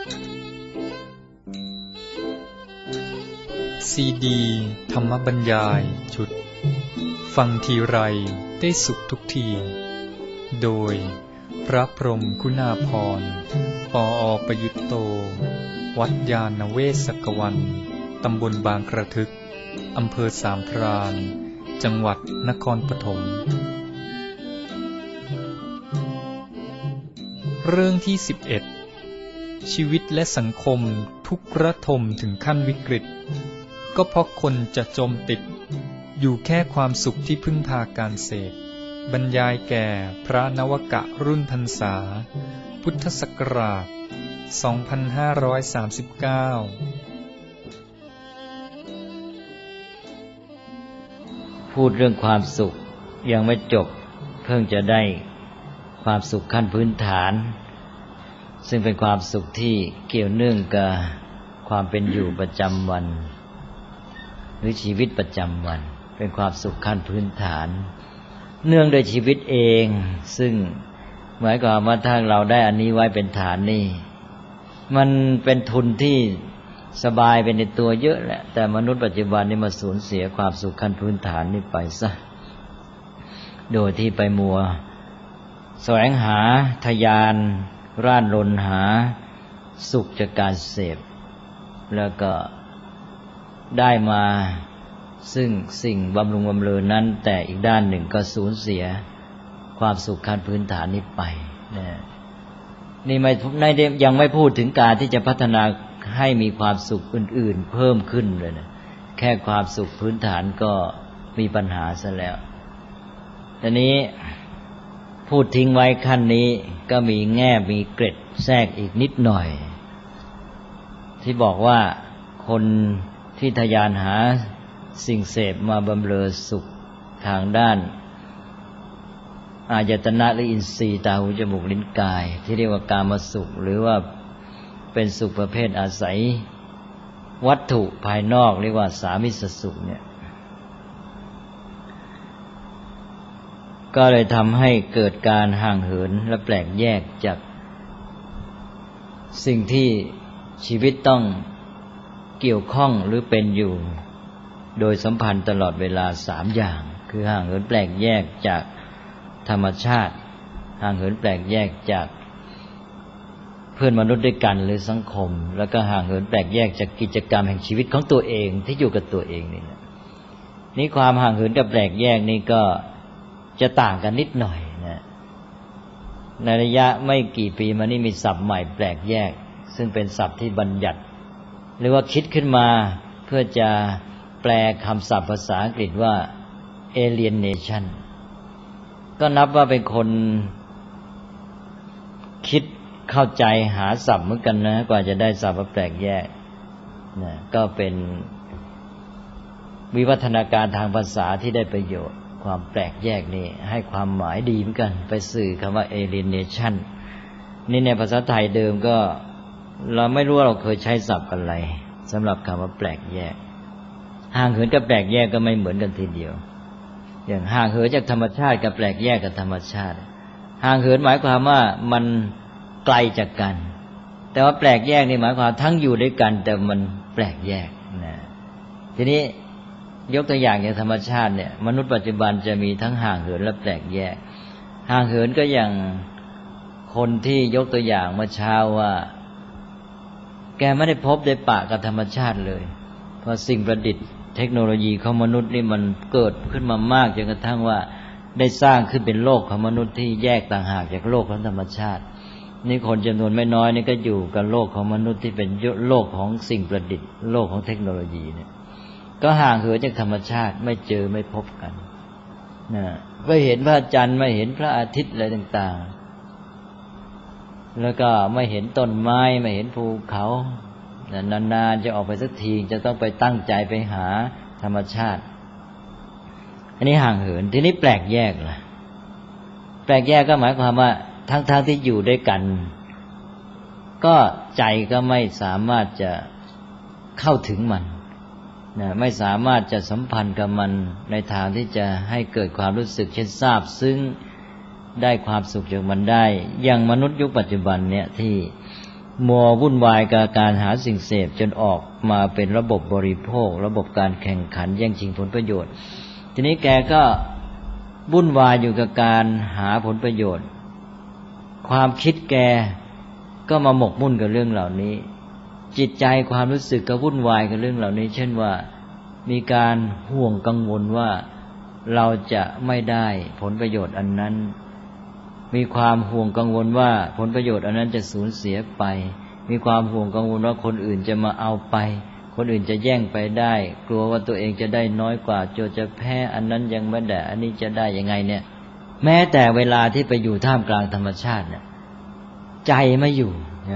ซีดีธรรมบรรยายชุดฟังทีไรได้สุขทุกทีโดยพระพรหมคุณาภรณ์ปอ.ประยุตโตวัดญาณเวศกวันตำบลบางกระทึกอำเภอสามพรานจังหวัดนครปฐมเรื่องที่11ชีวิตและสังคมทุกข์ระทมถึงขั้นวิกฤตก็เพราะคนจะจมติดอยู่แค่ความสุขที่พึ่งพาการเสพบรรยายแก่พระนวกะรุ่นพรรษาพุทธศักราช 2539 พูดเรื่องความสุขยังไม่จบเพิ่งจะได้ความสุขขั้นพื้นฐานซึ่งเป็นความสุขที่เกี่ยวเนื่องกับความเป็นอยู่ประจำวันหรือชีวิตประจำวันเป็นความสุขขั้นพื้นฐานเนื่องโดยชีวิตเองซึ่งหมายความว่าถ้าเราได้อันนี้ไว้เป็นฐานนี่มันเป็นทุนที่สบายเป็นในตัวเยอะแหละแต่มนุษย์ปัจจุบันนี่มาสูญเสียความสุขขั้นพื้นฐานนี่ไปซะโดยที่ไปมัวแสวงหาทะยานร่านรนหาสุขจากการเสพแล้วก็ได้มาซึ่งสิ่งบำรุงบำเรอนั้นแต่อีกด้านหนึ่งก็สูญเสียความสุขขั้นพื้นฐานนี้ไปนี่ยังไม่พูดถึงการที่จะพัฒนาให้มีความสุขอื่นๆเพิ่มขึ้นเลยนะแค่ความสุขพื้นฐานก็มีปัญหาซะแล้วทีนี้พูดทิ้งไว้ขั้นนี้ก็มีแง่มีเกร็ดแทรกอีกนิดหน่อยที่บอกว่าคนที่ทะยานหาสิ่งเสพมาบำเรอสุขทางด้านอายตนะหรืออินทรีย์ตาหูจมูกลิ้นกายที่เรียกว่ากามสุขหรือว่าเป็นสุขประเภทอาศัยวัตถุภายนอกเรียกว่าสามิสสุขเนี่ยก็เลยทำให้เกิดการห่างเหินและแปลกแยกจากสิ่งที่ชีวิตต้องเกี่ยวข้องหรือเป็นอยู่โดยสัมพันธ์ตลอดเวลา3อย่างคือห่างเหินแปลกแยกจากธรรมชาติห่างเหินแปลกแยกจากเพื่อนมนุษย์ด้วยกันหรือสังคมแล้วก็ห่างเหินแปลกแยกจากกิจกรรมแห่งชีวิตของตัวเองที่อยู่กับตัวเองนี่ความห่างเหินกับแปลกแยกนี่ก็จะต่างกันนิดหน่อยนะในระยะไม่กี่ปีมานี้มีศัพท์ใหม่แปลกแยกซึ่งเป็นศัพท์ที่บัญญัติหรือว่าคิดขึ้นมาเพื่อจะแปลคำศัพท์ภาษาอังกฤษว่า alienation ก็นับว่าเป็นคนคิดเข้าใจหาศัพท์เหมือนกันนะกว่าจะได้ศัพท์ว่าแปลกแยกนะก็เป็นวิวัฒนาการทางภาษาที่ได้ประโยชน์ความแปลกแยกนี่ให้ความหมายดีเหมือนกันไปสื่อคำว่า alienation นี่ในภาษาไทยเดิมก็เราไม่รู้ว่าเราเคยใช้ศัพท์กันอะไรสำหรับคำว่าแปลกแยกห่างเหินกับแปลกแยกก็ไม่เหมือนกันทีเดียวอย่างห่างเหินจากธรรมชาติกับแปลกแยกกับธรรมชาติห่างเหินหมายความว่ามันไกลจากกันแต่ว่าแปลกแยกนี่หมายความทั้งอยู่ด้วยกันแต่มันแปลกแยกนะทีนี้ยกตัวอย่างอย่างธรรมชาติเนี่ยมนุษย์ปัจจุบันจะมีทั้งห่างเหินและแปลกแยกห่างเหินก็อย่างคนที่ยกตัวอย่างเมื่อเช้าว่าแกไม่ได้พบได้ปะกับธรรมชาติเลยเพราะสิ่งประดิษฐ์เทคโนโลยีของมนุษย์นี่มันเกิดขึ้นมามากจนกระทั่งว่าได้สร้างขึ้นเป็นโลกของมนุษย์ที่แยกต่างหากจากโลกของธรรมชาตินี่คนจำนวนไม่น้อยนี่ก็อยู่กับโลกของมนุษย์ที่เป็นโลกของสิ่งประดิษฐ์โลกของเทคโนโลยีเนี่ยก็ห่างเหินจากธรรมชาติไม่เจอไม่พบกันนะไม่เห็นพระจันทร์ไม่เห็นพระอาทิตย์อะไรต่างๆแล้วก็ไม่เห็นต้นไม้ไม่เห็นภูเขานานๆจะออกไปสักทีจะต้องไปตั้งใจไปหาธรรมชาติอันนี้ห่างเหินทีนี้แปลกแยกล่ะแปลกแยกก็หมายความว่าทั้งที่อยู่ด้วยกันก็ใจก็ไม่สามารถจะเข้าถึงมันนะไม่สามารถจะสัมพันธ์กับมันในทางที่จะให้เกิดความรู้สึกเช่นซาบซึ้งได้ความสุขจากมันได้อย่างมนุษย์ยุคปัจจุบันเนี่ยที่มัววุ่นวายกับการหาสิ่งเสพจนออกมาเป็นระบบบริโภคระบบการแข่งขันแย่งชิงผลประโยชน์ทีนี้แกก็วุ่นวายอยู่กับการหาผลประโยชน์ความคิดแกก็มาหมกมุ่นกับเรื่องเหล่านี้จิตใจความรู้สึกก็วุ่นวายกับเรื่องเหล่านี้เช่นว่ามีการห่วงกังวลว่าเราจะไม่ได้ผลประโยชน์อันนั้นมีความห่วงกังวลว่าผลประโยชน์อันนั้นจะสูญเสียไปมีความห่วงกังวลว่าคนอื่นจะมาเอาไปคนอื่นจะแย่งไปได้กลัวว่าตัวเองจะได้น้อยกว่าจะแพ้อันนั้นยังไม่ได้อันนี้จะได้ยังไงเนี่ยแม้แต่เวลาที่ไปอยู่ท่ามกลางธรรมชาติเนี่ยใจไม่อยู่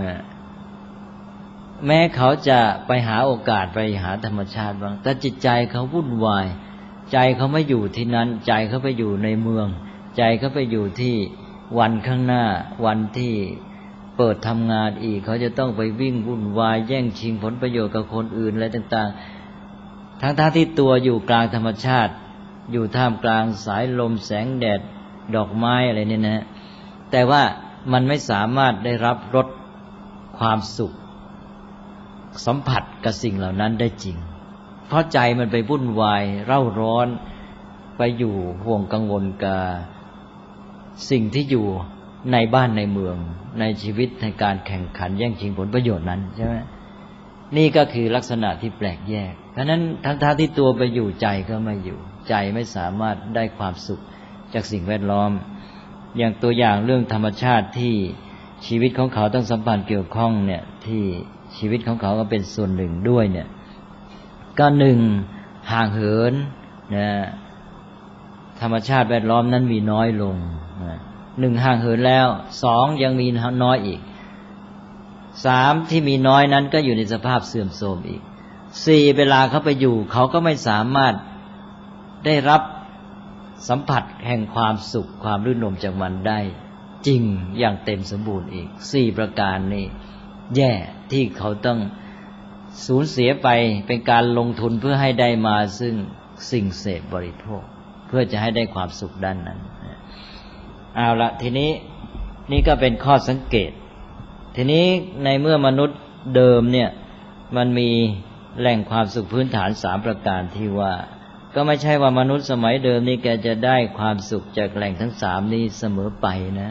แม้เขาจะไปหาโอกาสไปหาธรรมชาติบ้างแต่จิตใจเขาวุ่นวายใจเขาไม่อยู่ที่นั้นใจเขาไปอยู่ในเมืองใจเขาไปอยู่ที่วันข้างหน้าวันที่เปิดทำงานอีกเขาจะต้องไปวิ่งวุ่นวายแย่งชิงผลประโยชน์กับคนอื่นอะไรต่างๆทั้งที่ตัวอยู่กลางธรรมชาติอยู่ท่ามกลางสายลมแสงแดดดอกไม้อะไรเนี่ยนะแต่ว่ามันไม่สามารถได้รับรสความสุขสัมผัสกับสิ่งเหล่านั้นได้จริงเพราะใจมันไปวุ่นวายเร่าร้อนไปอยู่ห่วงกังวลกับสิ่งที่อยู่ในบ้านในเมืองในชีวิตในการแข่งขันแย่งชิงผลประโยชน์นั้นใช่ไหมนี่ก็คือลักษณะที่แปลกแยกเพราะนั้นทั้งที่ตัวไปอยู่ใจก็ไม่อยู่ใจไม่สามารถได้ความสุขจากสิ่งแวดล้อมอย่างตัวอย่างเรื่องธรรมชาติที่ชีวิตของเขาต้องสัมพันธ์เกี่ยวข้องเนี่ยที่ชีวิตของเขาก็เป็นส่วนหนึ่งด้วยเนี่ยก็หนึ่งห่างเหินนะธรรมชาติแวดล้อมนั้นมีน้อยลงหนึ่งห่างเหินแล้วสองยังมีน้อยอีกสามที่มีน้อยนั้นก็อยู่ในสภาพเสื่อมโทรมอีกสี่เวลาเขาไปอยู่เขาก็ไม่สามารถได้รับสัมผัสแห่งความสุขความรื่นรมย์จากมันได้จริงอย่างเต็มสมบูรณ์อีกสี่ประการนี้แย่ที่เขาต้องสูญเสียไปเป็นการลงทุนเพื่อให้ได้มาซึ่งสิ่งเสพบริโภคเพื่อจะให้ได้ความสุขด้านนั้นเอาละทีนี้นี่ก็เป็นข้อสังเกตทีนี้ในเมื่อมนุษย์เดิมเนี่ยมันมีแหล่งความสุขพื้นฐาน3ประการที่ว่าก็ไม่ใช่ว่ามนุษย์สมัยเดิมนี่แกจะได้ความสุขจากแหล่งทั้ง3นี้เสมอไปนะ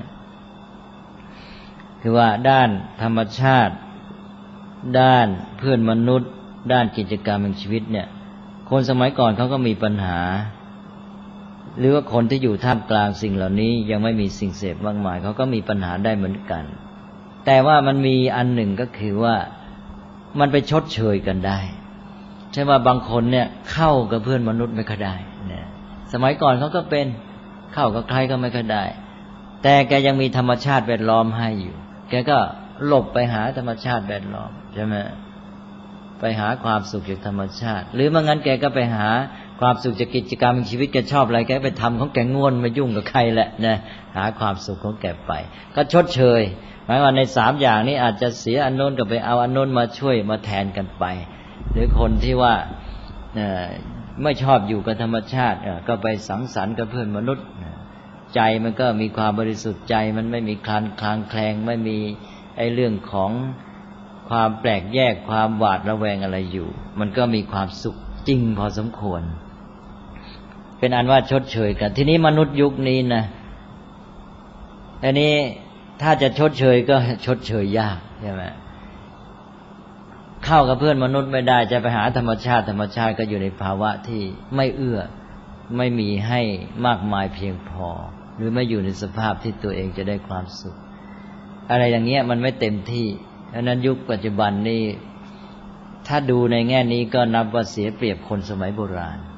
คือว่าด้านธรรมชาติด้านเพื่อนมนุษย์ด้านกิจกรรมแห่งชีวิตเนี่ยคนสมัยก่อนเขาก็มีปัญหาหรือว่าคนที่อยู่ท่ามกลางสิ่งเหล่านี้ยังไม่มีสิ่งเสพมากมายเขาก็มีปัญหาได้เหมือนกันแต่ว่ามันมีอันหนึ่งก็คือว่ามันไปชดเชยกันได้ใช่ว่าบางคนเนี่ยเข้ากับเพื่อนมนุษย์ไม่ค่อยได้เนี่ยสมัยก่อนเขาก็เป็นเข้ากับใครก็ไม่ค่อยได้แต่แกยังมีธรรมชาติแวดล้อมให้อยู่แกก็หลบไปหาธรรมชาติแวดล้อมใช่ไหมไปหาความสุขจากธรรมชาติหรือไม่งั้นแกก็ไปหาความสุขจากกิจกรรมในชีวิตแกชอบอะไรแกไปทำของแกง่วนไม่ยุ่งกับใครแหละนะหาความสุขของแกไปก็ชดเชยหมายว่าใน3อย่างนี้อาจจะเสียอันโน้นก็ไปเอาอันโน้นมาช่วยมาแทนกันไปหรือคนที่ว่าไม่ชอบอยู่กับธรรมชาติก็ไปสังสรรค์กับเพื่อนมนุษย์ใจมันก็มีความบริสุทธิ์ใจมันไม่มีคลางแคลงไม่มีไอ้เรื่องของความแปลกแยกความหวาดระแวงอะไรอยู่มันก็มีความสุขจริงพอสมควรเป็นอันว่าชดเชยกันทีนี้มนุษย์ยุคนี้นะอันนี้ถ้าจะชดเชยก็ชดเชยยากใช่ไหมเข้ากับเพื่อนมนุษย์ไม่ได้จะไปหาธรรมชาติก็อยู่ในภาวะที่ไม่เอื้อไม่มีให้มากมายเพียงพอหรือไม่อยู่ในสภาพที่ตัวเองจะได้ความสุขอะไรอย่างเงี้ยมันไม่เต็มที่เพราะนั้นยุคปัจจุบันนี้ถ้าดูในแง่นี้ก็นับว่าเสียเปรียบคนสมัยโบราณ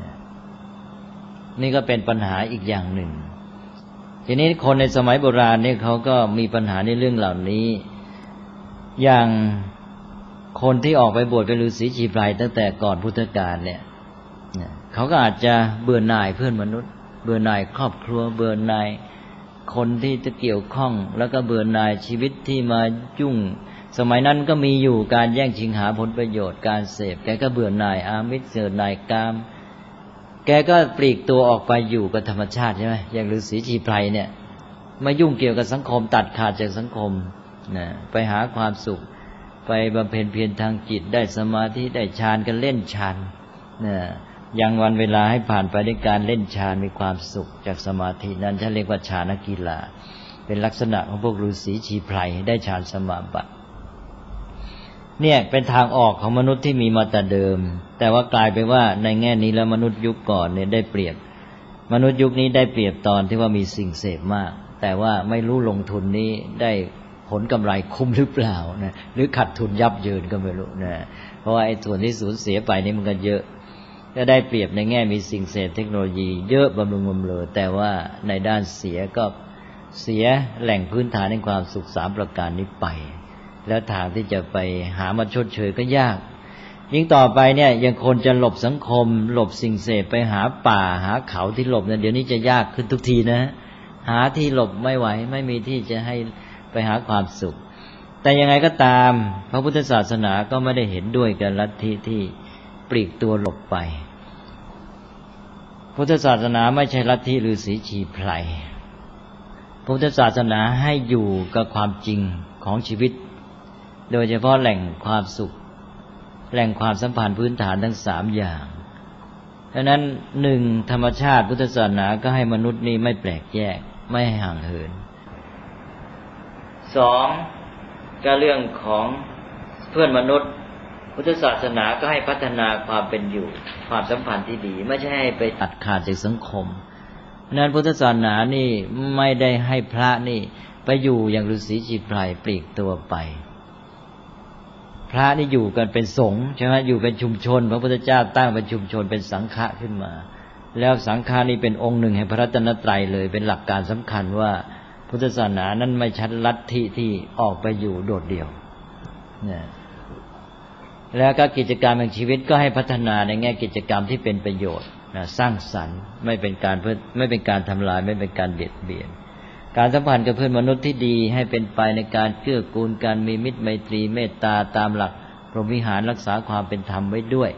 นี่ก็เป็นปัญหาอีกอย่างหนึ่งทีนี้คนในสมัยโบราณนี่เขาก็มีปัญหาในเรื่องเหล่านี้อย่างคนที่ออกไปบวชเป็นฤาษีชีไพรตั้งแต่ก่อนพุทธกาลเนี่ยเขาก็อาจจะเบื่อหน่ายเพื่อนมนุษย์เบื่อหน่ายครอบครัวเบื่อหน่ายคนที่จะเกี่ยวข้องแล้วก็เบื่อหน่ายชีวิตที่มายุ่งสมัยนั้นก็มีอยู่การแย่งชิงหาผลประโยชน์การเสพแกก็เบื่อหน่ายอามิสเบื่อหน่ายกามแกก็ปลีกตัวออกไปอยู่กับธรรมชาติใช่ไหมอย่างฤาษีชีไพรเนี่ยมายุ่งเกี่ยวกับสังคมตัดขาดจากสังคมนะไปหาความสุขไปบำเพ็ญเพียรทางจิตได้สมาธิได้ฌานกันเล่นฌานนะยังวันเวลาให้ผ่านไปด้วยการเล่นฌานมีความสุขจากสมาธินั้นท่านเรียกว่าฌานกีฬาเป็นลักษณะของพวกฤาษีชีไพรได้ฌานสมาบัติเนี่ยเป็นทางออกของมนุษย์ที่มีมาแต่เดิมแต่ว่ากลายไปว่าในแง่นี้แล้วมนุษย์ยุคก่อนเนี่ยได้เปรียบมนุษย์ยุคนี้ได้เปรียบตอนที่ว่ามีสิ่งเสพมากแต่ว่าไม่รู้ลงทุนนี้ได้ผลกำไรคุ้มหรือเปล่านะหรือขาดทุนยับเยินก็ไม่รู้นะเพราะว่าไอ้ส่วนที่สูญเสียไปนี่มันก็เยอะก็ได้เปรียบในแง่มีสิ่งเสพเทคโนโลยีเยอะบำรุงบำเรอแต่ว่าในด้านเสียก็เสียแหล่งพื้นฐานแห่งความสุข3ประการนี้ไปแล้วทางที่จะไปหามาชดเชยก็ยากยิ่งต่อไปเนี่ยยังคนจะหลบสังคมหลบสิ่งเสพไปหาป่าหาเขาที่หลบเนี่ยเดี๋ยวนี้จะยากขึ้นทุกทีนะหาที่หลบไม่ไหวไม่มีที่จะให้ไปหาความสุขแต่ยังไงก็ตามพระพุทธศาสนาก็ไม่ได้เห็นด้วยกับลัทธิที่ปลีกตัวหลบไปพุทธศาสนาไม่ใช่ลัทธิฤาษีชีไพรพุทธศาสนาให้อยู่กับความจริงของชีวิตโดยเฉพาะแหล่งความสุขแหล่งความสัมพันธ์พื้นฐานทั้ง3อย่างดังนั้น1ธรรมชาติพุทธศาสนาก็ให้มนุษย์นี้ไม่แปลกแยกไม่ห่างเหิน2ก็เรื่องของเพื่อนมนุษย์พุทธศาสนาก็ให้พัฒนาความเป็นอยู่ความสัมพันธ์ที่ดีไม่ใช่ให้ไปตัดขาดจากสังคมนั้นพุทธศาสนานี่ไม่ได้ให้พระนี่ไปอยู่อย่างฤาษีชีไพรปลีกตัวไปพระนี่อยู่กันเป็นสงฆ์ใช่ไหมอยู่เป็นชุมชนพระพุทธเจ้าตั้งเป็นชุมชนเป็นสังฆะขึ้นมาแล้วสังฆานี่เป็นองค์หนึ่งแห่งพระรัตนตรัยเลยเป็นหลักการสำคัญว่าพุทธศาสนานั้นไม่ใช่ลัทธิที่ออกไปอยู่โดดเดี่ยวเนี่ยแล้วก็กิจกรรมแห่งชีวิตก็ให้พัฒนาในแง่กิจกรรมที่เป็นประโยชน์สร้างสรรค์ไม่เป็นการทำลายไม่เป็นการเบียดเบียนการสัมพันธ์กับเพื่อนมนุษย์ที่ดีให้เป็นไปในการเกื้อกูลกันมีมิตรไมตรีเมตตาตามหลักพรหมวิหารรักษาความเป็นธรรมไว้ด้วย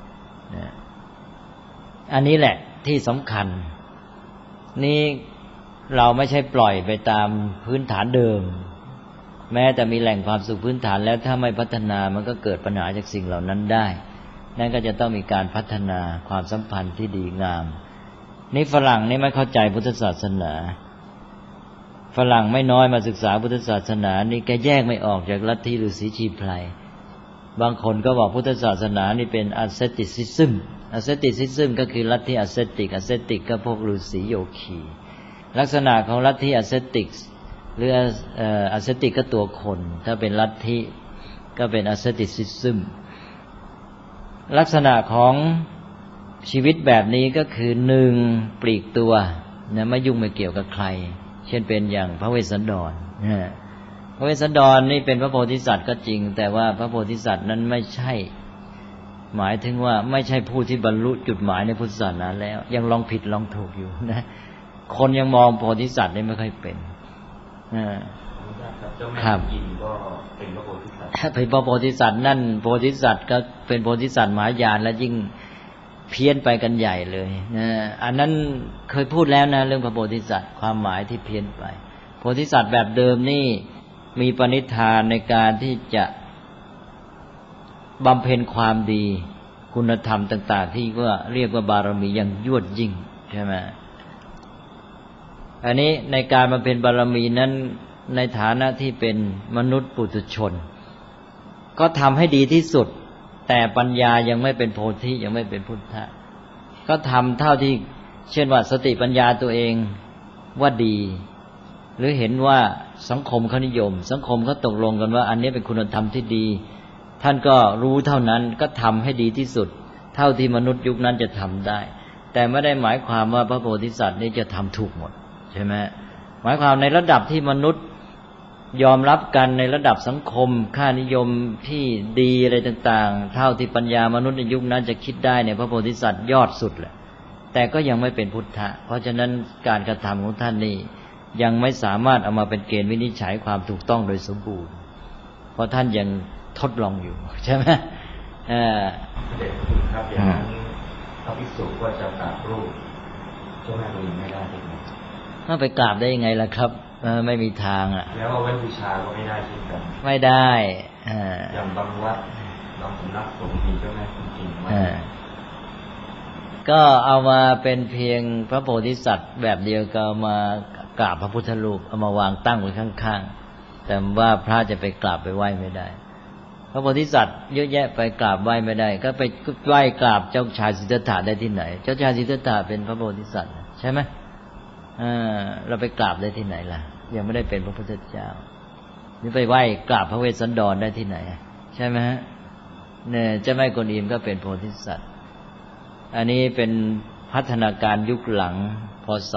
อันนี้แหละที่สำคัญนี่เราไม่ใช่ปล่อยไปตามพื้นฐานเดิมแม้แต่มีแหล่งความสุขพื้นฐานแล้วถ้าไม่พัฒนามันก็เกิดปัญหาจากสิ่งเหล่านั้นได้นั่นก็จะต้องมีการพัฒนาความสัมพันธ์ที่ดีงามนี่ฝรั่งนี่ไม่เข้าใจพุทธศาสนาฝรั่งไม่น้อยมาศึกษาพุทธศาสนานี่แกแยกไม่ออกจากลัทธิฤาษีชีไพรบางคนก็บอกพุทธศาสนานี่เป็น asceticism asceticism ก็คือลัทธิ ascetic ก็พวกฤาษีโยคีลักษณะของลัทธิ ascetic หรือascetic ก็ตัวคนถ้าเป็นลัทธิก็เป็น asceticism ลักษณะของชีวิตแบบนี้ก็คือ1ปลีกตัวนะไม่ยุ่งไม่เกี่ยวกับใครเช่นเป็นอย่างพระเวสสันดรพระเวสสันดรนี่เป็นพระโพธิสัตว์ก็จริงแต่ว่าพระโพธิสัตว์นั้นไม่ใช่หมายถึงว่าไม่ใช่ผู้ที่บรรลุจุดหมายในพุทธศาสนาแล้วยังลองผิดลองถูกอยู่นะคนยังมองโพธิสัตว์นี่ไม่ค่อยเป็นครับก็เป็นพระโพธิสัตว์เป็นพระโพธิสัตว์นั่นโพธิสัตว์ก็เป็นโพธิสัตว์มหายานแล้วยิ่งเพี้ยนไปกันใหญ่เลยนะอันนั้นเคยพูดแล้วนะเรื่องพระโพธิสัตว์ความหมายที่เพี้ยนไปโพธิสัตว์แบบเดิมนี่มีปณิธานในการที่จะบำเพ็ญความดีคุณธรรมต่างๆที่ว่าเรียกว่าบารมีอย่างยวดยิ่งใช่ไหมอันนี้ในการบำเพ็ญบารมีนั้นในฐานะที่เป็นมนุษย์ปุถุชนก็ทำให้ดีที่สุดแต่ปัญญายังไม่เป็นโพธิยังไม่เป็นพุทธะก็ทำเท่าที่เช่นว่าสติปัญญาตัวเองว่าดีหรือเห็นว่าสังคมเขานิยมสังคมเขาตกลงกันว่าอันนี้เป็นคุณธรรมที่ดีท่านก็รู้เท่านั้นก็ทำให้ดีที่สุดเท่าที่มนุษย์ยุคนั้นจะทำได้แต่ไม่ได้หมายความว่าพระโพธิสัตว์นี้จะทำถูกหมดใช่ไหมหมายความในระดับที่มนุษย์ยอมรับกันในระดับสังคมค่านิยมที่ดีอะไรต่างๆเท่าที่ปัญญามนุษย์ในยุคนั้นจะคิดได้เนี่ยพระโพธิสัตว์ยอดสุดแหละแต่ก็ยังไม่เป็นพุทธะเพราะฉะนั้นการกระทำของท่านนี่ยังไม่สามารถเอามาเป็นเกณฑ์วินิจฉัยความถูกต้องโดยสมบูรณ์เพราะท่านยังทดลองอยู่ใช่ไหมเด็กคุณครับอย่างนั้นพระภิกษุก็จะกราบรูปเจ้าแม่กวนอิมไม่ได้ใช่ไหมถ้าไปกราบได้ยังไงล่ะครับไม่มีทางอ่ะแล้วเอาไว้บูชาก็ไม่ได้เช่นกันไม่ได้อย่างบางวัดบางสำนักสงฆ์มีเจ้าแม่กวนอิมก็เอามาเป็นเพียงพระโพธิสัตว์แบบเดียวก็มากราบพระพุทธรูปเอามาวางตั้งไว้ข้างๆแต่ว่าพระจะไปกราบไปไหว้ไม่ได้พระโพธิสัตว์เยอะแยะไปกราบไหว้ไม่ได้ก็ไปไหว้กราบเจ้าชายสิทธัตถะได้ที่ไหนเจ้าชายสิทธัตถะเป็นพระโพธิสัตว์ใช่ไหมเราไปกราบได้ที่ไหนล่ะยังไม่ได้เป็นพระพุทธเจ้านี่ไปไหว้กราบพระเวสสันดรได้ที่ไหนใช่ไหมฮะเนี่ยเจ้าแม่กวนอิมก็เป็นโพธิสัตว์อันนี้เป็นพัฒนาการยุคหลังพศ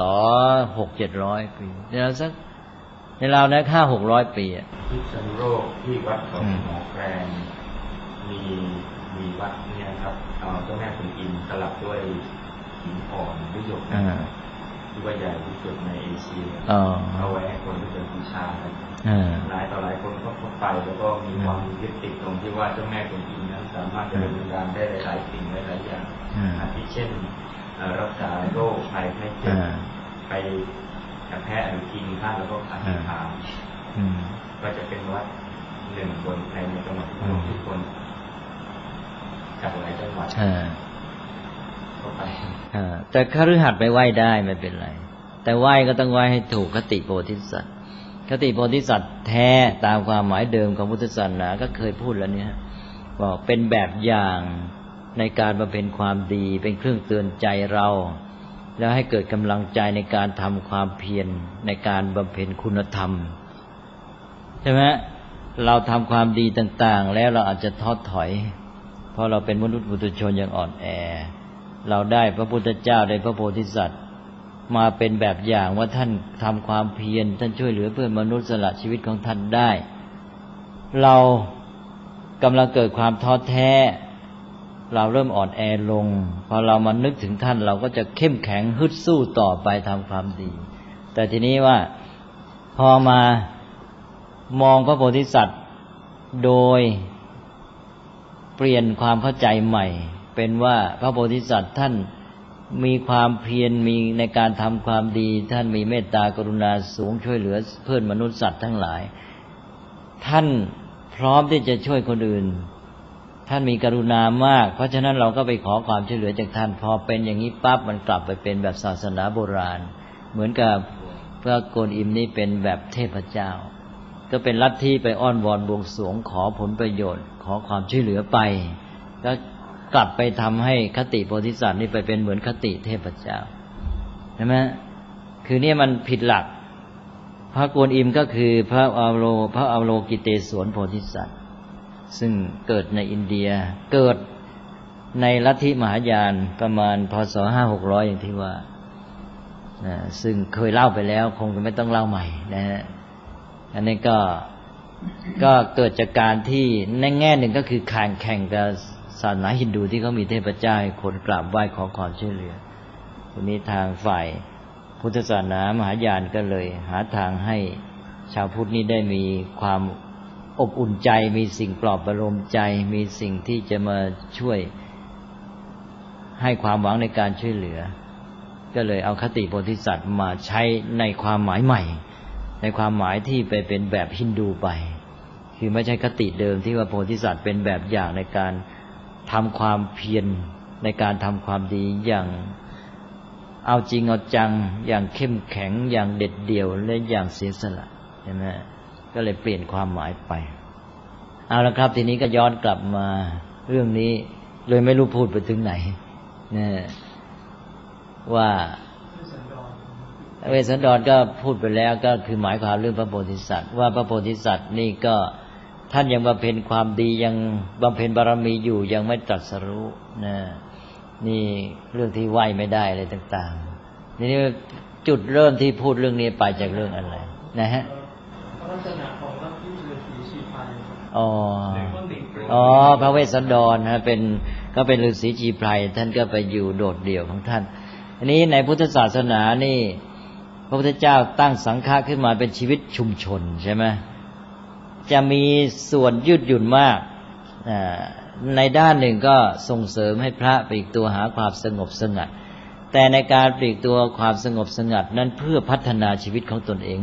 600-700 ปีในราวนั้น500-600 ปีที่พิษณุโลกที่วัดของหมอแกรนมีวัดเนี่ยครับเอาเจ้าแม่กวนอิมสลับด้วยหินอ่อนด้วยหยกที่ว่าใหญ่ที่สุดในเอเชียเอาไว้ให้คนที่เป็นบูชาหลายต่อหลายคนก็เข้าไปแล้วก็มีความยึดติดตรงที่ว่าเจ้าแม่กวนอิมนั้นสามารถจะดำเนินการได้หลายสิ่งหลายอย่างอาทิเช่นรักษาโรคภัยไข้เจ็บไปแพทย์หรือกินท่านแล้วก็อธิษฐานก็จะเป็นวัดหนึ่งบนในจังหวัดทุกคนจากหลายจังหวัดเข้าไปแต่คฤหัสถ์ไปไหว้ได้ไม่เป็นไรแต่ไหว้ก็ต้องไหว้ให้ถูกคติโพธิสัตว์คติโพธิสัตว์แท้ตามความหมายเดิมของพุทธศาสนาก็เคยพูดแล้วเนี่ยบอกเป็นแบบอย่างในการบำเพ็ญความดีเป็นเครื่องเตือนใจเราแล้วให้เกิดกำลังใจในการทำความเพียรในการบำเพ็ญคุณธรรมใช่ไหมเราทำความดีต่างๆแล้วเราอาจจะท้อถอยเพราะเราเป็นมนุษย์ปุถุชนอย่างอ่อนแอเราได้พระพุทธเจ้าได้พระโพธิสัตว์มาเป็นแบบอย่างว่าท่านทำความเพียรท่านช่วยเหลือเพื่อนมนุษย์สละชีวิตของท่านได้เรากำลังเกิดความท้อแท้เราเริ่มอ่อนแอลงพอเรามานึกถึงท่านเราก็จะเข้มแข็งฮึดสู้ต่อไปทำความดีแต่ทีนี้ว่าพอมามองพระโพธิสัตว์โดยเปลี่ยนความเข้าใจใหม่เป็นว่าพระโพธิสัตว์ท่านมีความเพียรมีในการทำความดีท่านมีเมตตากรุณาสูงช่วยเหลือเพื่อนมนุษย์สัตว์ทั้งหลายท่านพร้อมที่จะช่วยคนอื่นท่านมีกรุณามากเพราะฉะนั้นเราก็ไปขอความช่วยเหลือจากท่านพอเป็นอย่างนี้ปั๊บมันกลับไปเป็นแบบศาสนาโบราณเหมือนกับพระกวนอิมนี่เป็นแบบเทพเจ้าก็เป็นลัทธิไปอ้อนวอนบวงสรวงขอผลประโยชน์ขอความช่วยเหลือไปก็กลับไปทำให้คติโพธิสัตว์นี่ไปเป็นเหมือนคติเทพเจ้าใช่ไหมคือเนี่ยมันผิดหลักพระกวนอิมก็คือพระอโลกิเตศวรโพธิสัตว์ซึ่งเกิดในอินเดียเกิดในลัทธิมหายานประมาณพศ500-600อย่างที่ว่าซึ่งเคยเล่าไปแล้วคงจะไม่ต้องเล่าใหม่นะฮะอันนี้ก็เกิดจากการที่ในแง่หนึ่งก็คือแข่งกับศาสนาฮินดูที่เขามีเทพเจ้าให้คนกราบไหว้ขอความช่วยเหลือทีนี้ทางฝ่ายพุทธศาสนามหายานก็เลยหาทางให้ชาวพุทธนี้ได้มีความอบอุ่นใจมีสิ่งปลอบประโลมใจมีสิ่งที่จะมาช่วยให้ความหวังในการช่วยเหลือก็เลยเอาคติโพธิสัตว์มาใช้ในความหมายใหม่ในความหมายที่ไปเป็นแบบฮินดูไปคือไม่ใช่คติเดิมที่ว่าโพธิสัตว์เป็นแบบอย่างในการทำความเพียรในการทำความดีอย่างเอาจริงเอาจังอย่างเข้มแข็งอย่างเด็ดเดี่ยวและอย่างเสียสละใช่ไหมก็เลยเปลี่ยนความหมายไปเอาละครับทีนี้ก็ย้อนกลับมาเรื่องนี้เลยไม่รู้พูดไปถึงไหนเนี่ยว่าเวสสันดรก็พูดไปแล้วก็คือหมายความเรื่องพระโพธิสัตว์ว่าพระโพธิสัตว์นี่ก็ท่านยังบำเพ็ญความดียังบำเพ็ญบารมีอยู่ยังไม่ตรัสรู้นะนี่เรื่องที่ไหวไม่ได้อะไรต่างๆนี่จุดเริ่มที่พูดเรื่องนี้ไปจากเรื่องอะไรนะฮะลักษณะของลัทธิฤาษีชีพายพระเวสสันดรนะก็เป็นฤาษีชีไพรท่านก็ไปอยู่โดดเดี่ยวของท่านอันนี้ในพุทธศาสนานี่พระพุทธเจ้าตั้งสังฆะขึ้นมาเป็นชีวิตชุมชนใช่ไหมจะมีส่วนยืดหยุ่นมากในด้านหนึ่งก็ส่งเสริมให้พระปลีกตัวหาความสงบสงัดแต่ในการปลีกตัวความสงบสงัดนั้นเพื่อพัฒนาชีวิตของตนเองนะ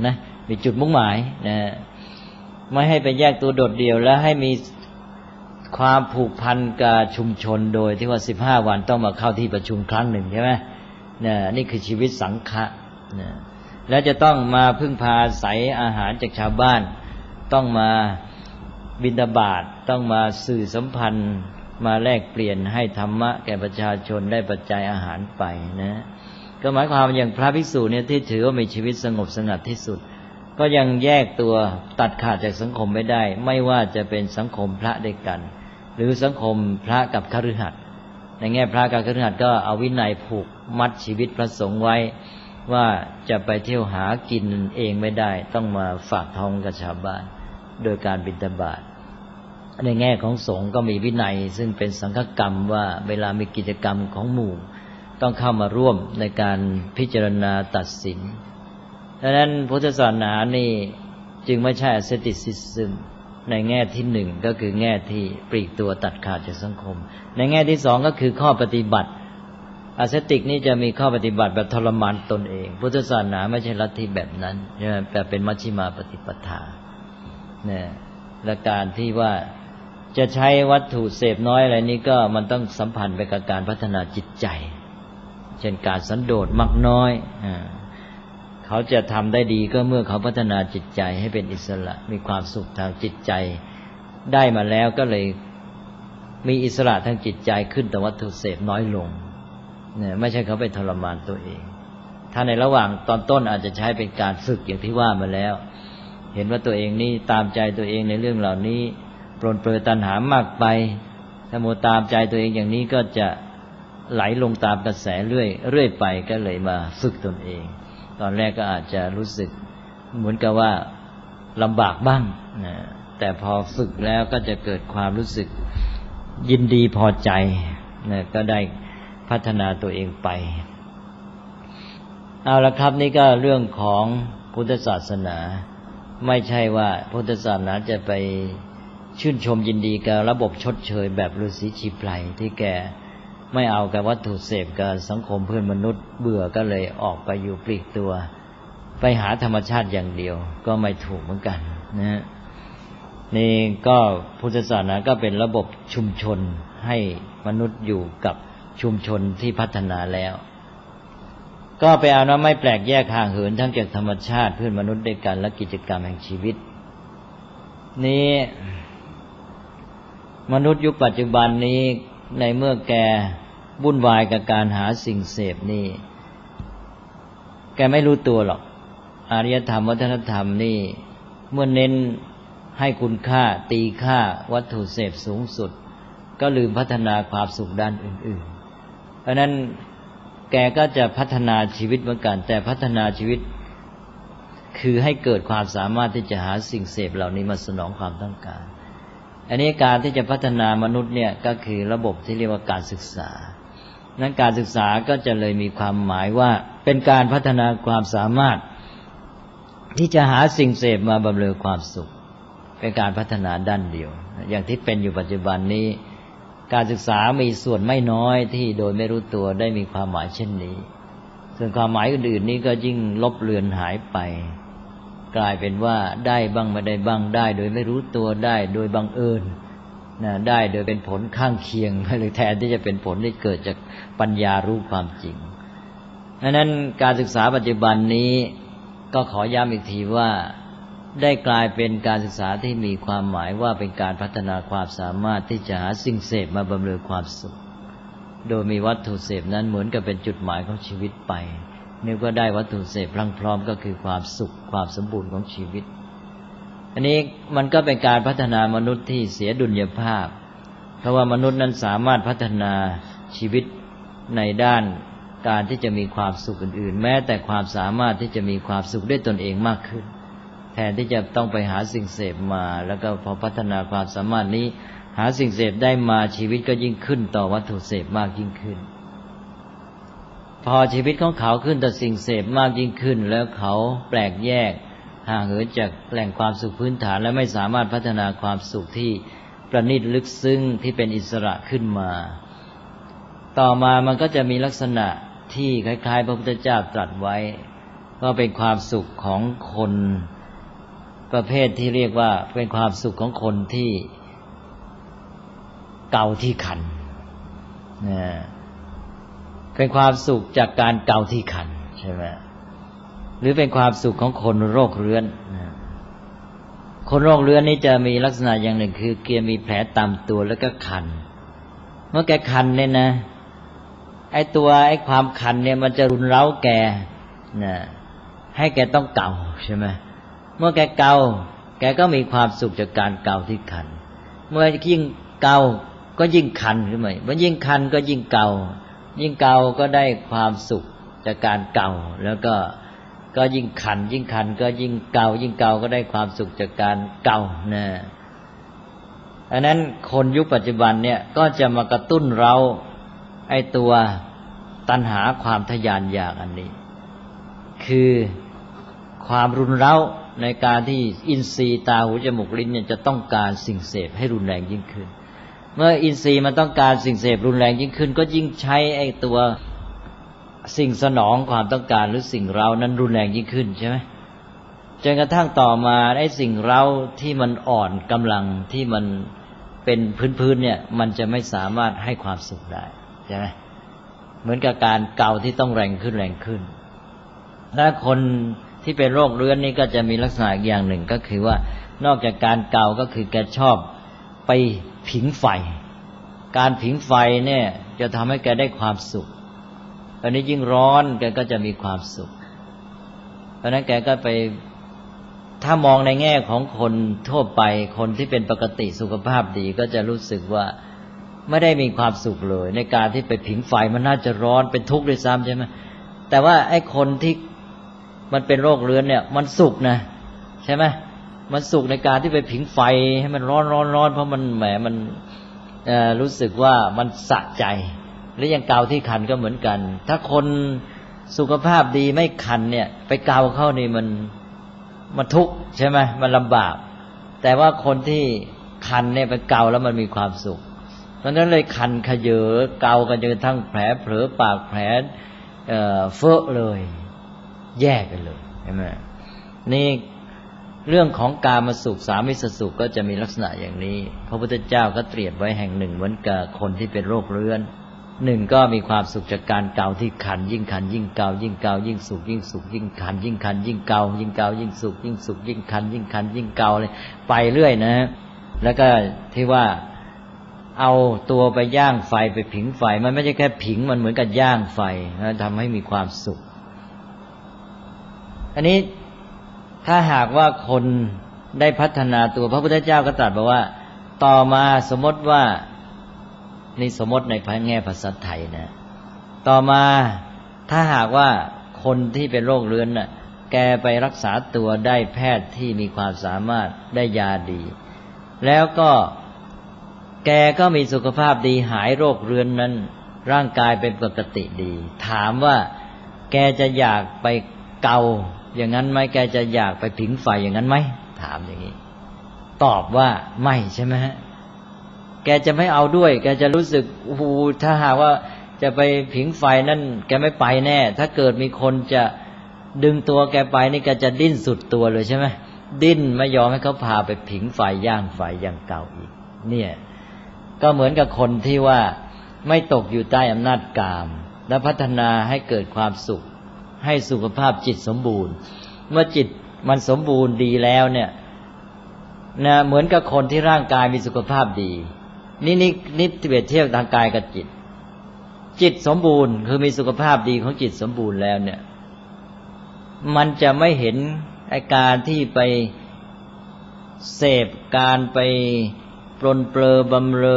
มีจุดมุ่งหมายนะไม่ให้ไปแยกตัวโดดเดี่ยวและให้มีความผูกพันกับชุมชนโดยที่ว่า15วันต้องมาเข้าที่ประชุมครั้งหนึ่งใช่ไหมนี่คือชีวิตสังฆะแล้วจะต้องมาพึ่งพาอาศัยอาหารจากชาวบ้านต้องมาบิณฑบาตต้องมาสื่อสัมพันธ์มาแลกเปลี่ยนให้ธรรมะแก่ประชาชนได้ปัจจัยอาหารไปนะก็หมายความอย่างพระภิกษุเนี่ยที่ถือว่ามีชีวิตสงบสงัดที่สุดก็ยังแยกตัวตัดขาดจากสังคมไม่ได้ไม่ว่าจะเป็นสังคมพระด้วยกันหรือสังคมพระกับคฤหัสถ์ในแง่พระกับคฤหัสถ์ก็เอาวินัยผูกมัดชีวิตพระสงฆ์ไว้ว่าจะไปเที่ยวหากินเองไม่ได้ต้องมาฝากท้องกับชาวบ้านโดยการบิณฑบาตในแง่ของสงฆ์ก็มีวินัยซึ่งเป็นสังฆกรรมว่าเวลามีกิจกรรมของหมู่ต้องเข้ามาร่วมในการพิจารณาตัดสินดังนั้นพุทธศาสนานี่จึงไม่ใช่ asceticism ในแง่ที่หนึ่งก็คือแง่ที่ปลีกตัวตัดขาดจากสังคมในแง่ที่สองก็คือข้อปฏิบัติอาเซติกนี่จะมีข้อปฏิบัติแบบทรมานตนเองพุทธศาสนาไม่ใช่ลัทธิแบบนั้นใช่ไหมแต่เป็นมัชฌิมาปฏิปทาเนี่ยและการที่ว่าจะใช้วัตถุเสพน้อยอะไรนี้ก็มันต้องสัมพันธ์ไปกับการพัฒนาจิตใจเช่นการสันโดษมักน้อยเขาจะทำได้ดีก็เมื่อเขาพัฒนาจิตใจให้เป็นอิสระมีความสุขทางจิตใจได้มาแล้วก็เลยมีอิสระทางจิตใจขึ้นแต่วัตถุเสพน้อยลงเนี่ยไม่ใช่เขาไปทรมานตัวเองถ้าในระหว่างตอนต้นอาจจะใช้เป็นการฝึกอย่างที่ว่ามาแล้วเห็นว่าตัวเองนี่ตามใจตัวเองในเรื่องเหล่านี้ปรนเปรอตัณหามากไปถ้าโมตามใจตัวเองอย่างนี้ก็จะไหลลงตามกระแสเรื่อยไปก็เลยมาฝึกตนเองตอนแรกก็อาจจะรู้สึกเหมือนกับว่าลำบากบ้างนะแต่พอฝึกแล้วก็จะเกิดความรู้สึกยินดีพอใจนะก็ได้พัฒนาตัวเองไปเอาละครับนี่ก็เรื่องของพุทธศาสนาไม่ใช่ว่าพุทธศาสนาจะไปชื่นชมยินดีกับระบบชดเชยแบบฤาษีชีไพรที่แกไม่เอากับวัตถุเสพกับสังคมเพื่อนมนุษย์เบื่อก็เลยออกไปอยู่ปลีกตัวไปหาธรรมชาติอย่างเดียวก็ไม่ถูกเหมือนกันนะนี่ก็พุทธศาสนาก็เป็นระบบชุมชนให้มนุษย์อยู่กับชุมชนที่พัฒนาแล้วก็ไปเอาว่าไม่แปลกแยกห่างเหินทั้งจากธรรมชาติเพื่อนมนุษย์ด้วยกันและกิจกรรมแห่งชีวิตนี้มนุษย์ยุคปัจจุบันนี้ในเมื่อแกวุ่นวายกับการหาสิ่งเสพนี่แกไม่รู้ตัวหรอกอารยธรรมวัฒนธรรมนี่เมื่อเน้นให้คุณค่าตีค่าวัตถุเสพสูงสุดก็ลืมพัฒนาความสุขด้านอื่นๆเพราะนั้นแกก็จะพัฒนาชีวิตเหมือนกันแต่พัฒนาชีวิตคือให้เกิดความสามารถที่จะหาสิ่งเสพเหล่านี้มาสนองความต้องการอันนี้การที่จะพัฒนามนุษย์เนี่ยก็คือระบบที่เรียกว่าการศึกษานั้นการศึกษาก็จะเลยมีความหมายว่าเป็นการพัฒนาความสามารถที่จะหาสิ่งเสพมาบำเรอความสุขเป็นการพัฒนาด้านเดียวอย่างที่เป็นอยู่ปัจจุบันนี้การศึกษามีส่วนไม่น้อยที่โดยไม่รู้ตัวได้มีความหมายเช่นนี้ส่วนความหมายอื่นๆนี้ก็ยิ่งลบเลือนหายไปกลายเป็นว่าได้บ้างไม่ได้บ้างได้โดยไม่รู้ตัวได้โดยบังเอิญนะได้โดยเป็นผลข้างเคียงหรือแทนที่จะเป็นผลที่เกิดจากปัญญารู้ความจริงดังนั้นการศึกษาปัจจุบันนี้ก็ขอย้ำอีกทีว่าได้กลายเป็นการศึกษาที่มีความหมายว่าเป็นการพัฒนาความสามารถที่จะหาสิ่งเสพมาบำเรอความสุขโดยมีวัตถุเสพนั้นเหมือนกับเป็นจุดหมายของชีวิตไปนึกว่าได้วัตถุเสพพร้อมๆก็คือความสุขความสมบูรณ์ของชีวิตอันนี้มันก็เป็นการพัฒนามนุษย์ที่เสียดุลยภาพเพราะว่ามนุษย์นั้นสามารถพัฒนาชีวิตในด้านการที่จะมีความสุขอื่นๆแม้แต่ความสามารถที่จะมีความสุขด้วยตนเองมากขึ้นแทนที่จะต้องไปหาสิ่งเสพมาแล้วก็พอพัฒนาความสามารถนี้หาสิ่งเสพได้มาชีวิตก็ยิ่งขึ้นต่อวัตถุเสพมากยิ่งขึ้นพอชีวิตของเขาขึ้นต่อสิ่งเสพมากยิ่งขึ้นแล้วเขาแปลกแยกห่างเหินจากแหล่งความสุขพื้นฐานและไม่สามารถพัฒนาความสุขที่ประณีตลึกซึ้งที่เป็นอิสระขึ้นมาต่อมามันก็จะมีลักษณะที่คล้ายๆพระพุทธเจ้าตรัสไว้ก็เป็นความสุขของคนประเภทที่เรียกว่าเป็นความสุขของคนที่เกาที่คันเป็นความสุขจากการเกาที่คันใช่ไหมหรือเป็นความสุขของคนโรคเรื้อนคนโรคเรื้อนนี่จะมีลักษณะอย่างหนึ่งคือแกมีแผลตามตัวแล้วก็คันเมื่อแกคันเนี่ยนะไอ้ความคันเนี่ยมันจะรุนเร้าแกนะให้แกต้องเกาใช่ไหมเมื่อแกเกาแกก็มีความสุขจากการเกาที่คันเมื่อยิ่งเกาก็ยิ่งคันขึ้นมาเมื่อยิ่งคันก็ยิ่งเกายิ่งเกาก็ได้ความสุขจากการเกาแล้วก็ยิ่งคันก็ยิ่งเกาก็ได้ความสุขจากการเกานะอันนั้นคนยุคปัจจุบันเนี่ยก็จะมากระตุ้นเราไอ้ตัวตัณหาความทยานอยากอันนี้คือความรุนเร้าในการที่อินทรีย์ตาหูจมูกลิ้นเนี่ยจะต้องการสิ่งเสพให้รุนแรงยิ่งขึ้นเมื่ออินทรีย์มันต้องการสิ่งเสพรุนแรงยิ่งขึ้นก็ยิ่งใช้ไอ้ตัวสิ่งสนองความต้องการหรือสิ่งเร้านั้นรุนแรงยิ่งขึ้นใช่ไหมจนกระทั่งต่อมาไอ้สิ่งเร้าที่มันอ่อนกำลังที่มันเป็นพื้นๆเนี่ยมันจะไม่สามารถให้ความสุขได้ใช่ไหมเหมือนกับการเกาที่ต้องแรงขึ้นถ้าคนที่เป็นโรคเรื้อนนี่ก็จะมีลักษณะอีกอย่างหนึ่งก็คือว่านอกจากการเกาก็คือแกชอบไปผิงไฟการผิงไฟเนี่ยจะทำให้แกได้ความสุขตอนนี้ยิ่งร้อนแกก็จะมีความสุขเพราะนั้นแกก็ไปถ้ามองในแง่ของคนทั่วไปคนที่เป็นปกติสุขภาพดีก็จะรู้สึกว่าไม่ได้มีความสุขเลยในการที่ไปผิงไฟมันน่าจะร้อนเป็นทุกข์ด้วยซ้ำใช่ไหมแต่ว่าไอ้คนที่มันเป็นโรคเรื้อนเนี่ยมันสุขนะใช่ไหมมันสุขในการที่ไปผิงไฟให้มันร้อนเพราะมันแหมมันรู้สึกว่ามันสะใจหรืออย่างเกาที่คันก็เหมือนกันถ้าคนสุขภาพดีไม่คันเนี่ยไปเกาเข้านี่มันทุกข์ใช่ไหมมันลำบากแต่ว่าคนที่คันเนี่ยไปเกาแล้วมันมีความสุขเพราะฉะนั้นเลยคันขยเยอเกากันจนกระทั่งแผลเผลอปากแผลเฟ้อเลยแยกกันเลยใช่ไหมนี่เรื่องของกามสุขสามิสสุขก็จะมีลักษณะอย่างนี้พระพุทธเจ้าก็เตรียมไว้แห่งหนึ่งเหมือนกับคนที่เป็นโรคเรื้อนหนึ่งก็มีความสุขจากการเกาที่คันยิ่งคันยิ่งเกายิ่งเกายิ่งสุขยิ่งสุขยิ่งคันยิ่งคันยิ่งเกายิ่งเกายิ่งสุขยิ่งสุขยิ่งคันยิ่งคันยิ่งเกาเลยไปเรื่อยนะแล้วก็ที่ว่าเอาตัวไปย่างไฟไปผิงไฟมันไม่ใช่แค่ผิงมันเหมือนกับย่างไฟนะทำให้มีความสุขอันนี้ถ้าหากว่าคนได้พัฒนาตัวพระพุทธเจ้าก็ตรัสบอกว่าต่อมาสมมติว่านี่สมมติในแง่ภาษาไทยนะต่อมาถ้าหากว่าคนที่เป็นโรคเรื้อนน่ะแกไปรักษาตัวได้แพทย์ที่มีความสามารถได้ยาดีแล้วก็แกก็มีสุขภาพดีหายโรคเรื้อนนั้นร่างกายเป็นปกติดีถามว่าแกจะอยากไปเกาอย่างนั้นไหมแกจะอยากไปผิงไฟอย่างนั้นไหมถามอย่างนี้ตอบว่าไม่ใช่ไหมฮะแกจะไม่เอาด้วยแกจะรู้สึกโอ้โหถ้าหากว่าจะไปผิงไฟนั่นแกไม่ไปแน่ถ้าเกิดมีคนจะดึงตัวแกไปนี่แกจะดิ้นสุดตัวเลยใช่ไหมดิ้นไม่ยอมให้เขาพาไปผิงไฟย่างไฟอย่างเก่าอีกเนี่ยก็เหมือนกับคนที่ว่าไม่ตกอยู่ใต้อำนาจกามและพัฒนาให้เกิดความสุขให้สุขภาพจิตสมบูรณ์เมื่อจิตมันสมบูรณ์ดีแล้วเนี่ยนะเหมือนกับคนที่ร่างกายมีสุขภาพดีนี่เปรียบเทียบทางกายกับจิตสมบูรณ์คือมีสุขภาพดีของจิตสมบูรณ์แล้วเนี่ยมันจะไม่เห็นอาการที่ไปเสพการไปปรนเปรอบำเร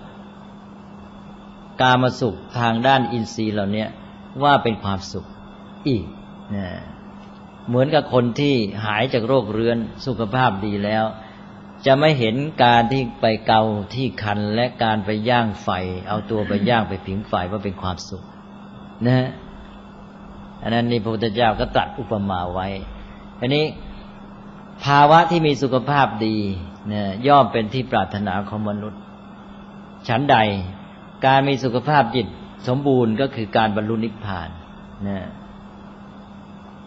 อกามสุขทางด้านอินทรีย์เหล่านี้ว่าเป็นความสุขอีกนะเหมือนกับคนที่หายจากโรคเรื้อนสุขภาพดีแล้วจะไม่เห็นการที่ไปเกาที่คันและการไปย่างไฟเอาตัวไปย่างไปผิงไฟว่าเป็นความสุขนะอันนั้นนี่พระพุทธเจ้าก็ตรัสอุปมาไว้อันนี้ภาวะที่มีสุขภาพดีเนี่ยย่อมเป็นที่ปรารถนาของมนุษย์ฉันใดการมีสุขภาพจิตสมบูรณ์ก็คือการบรรลุนิพพานนะ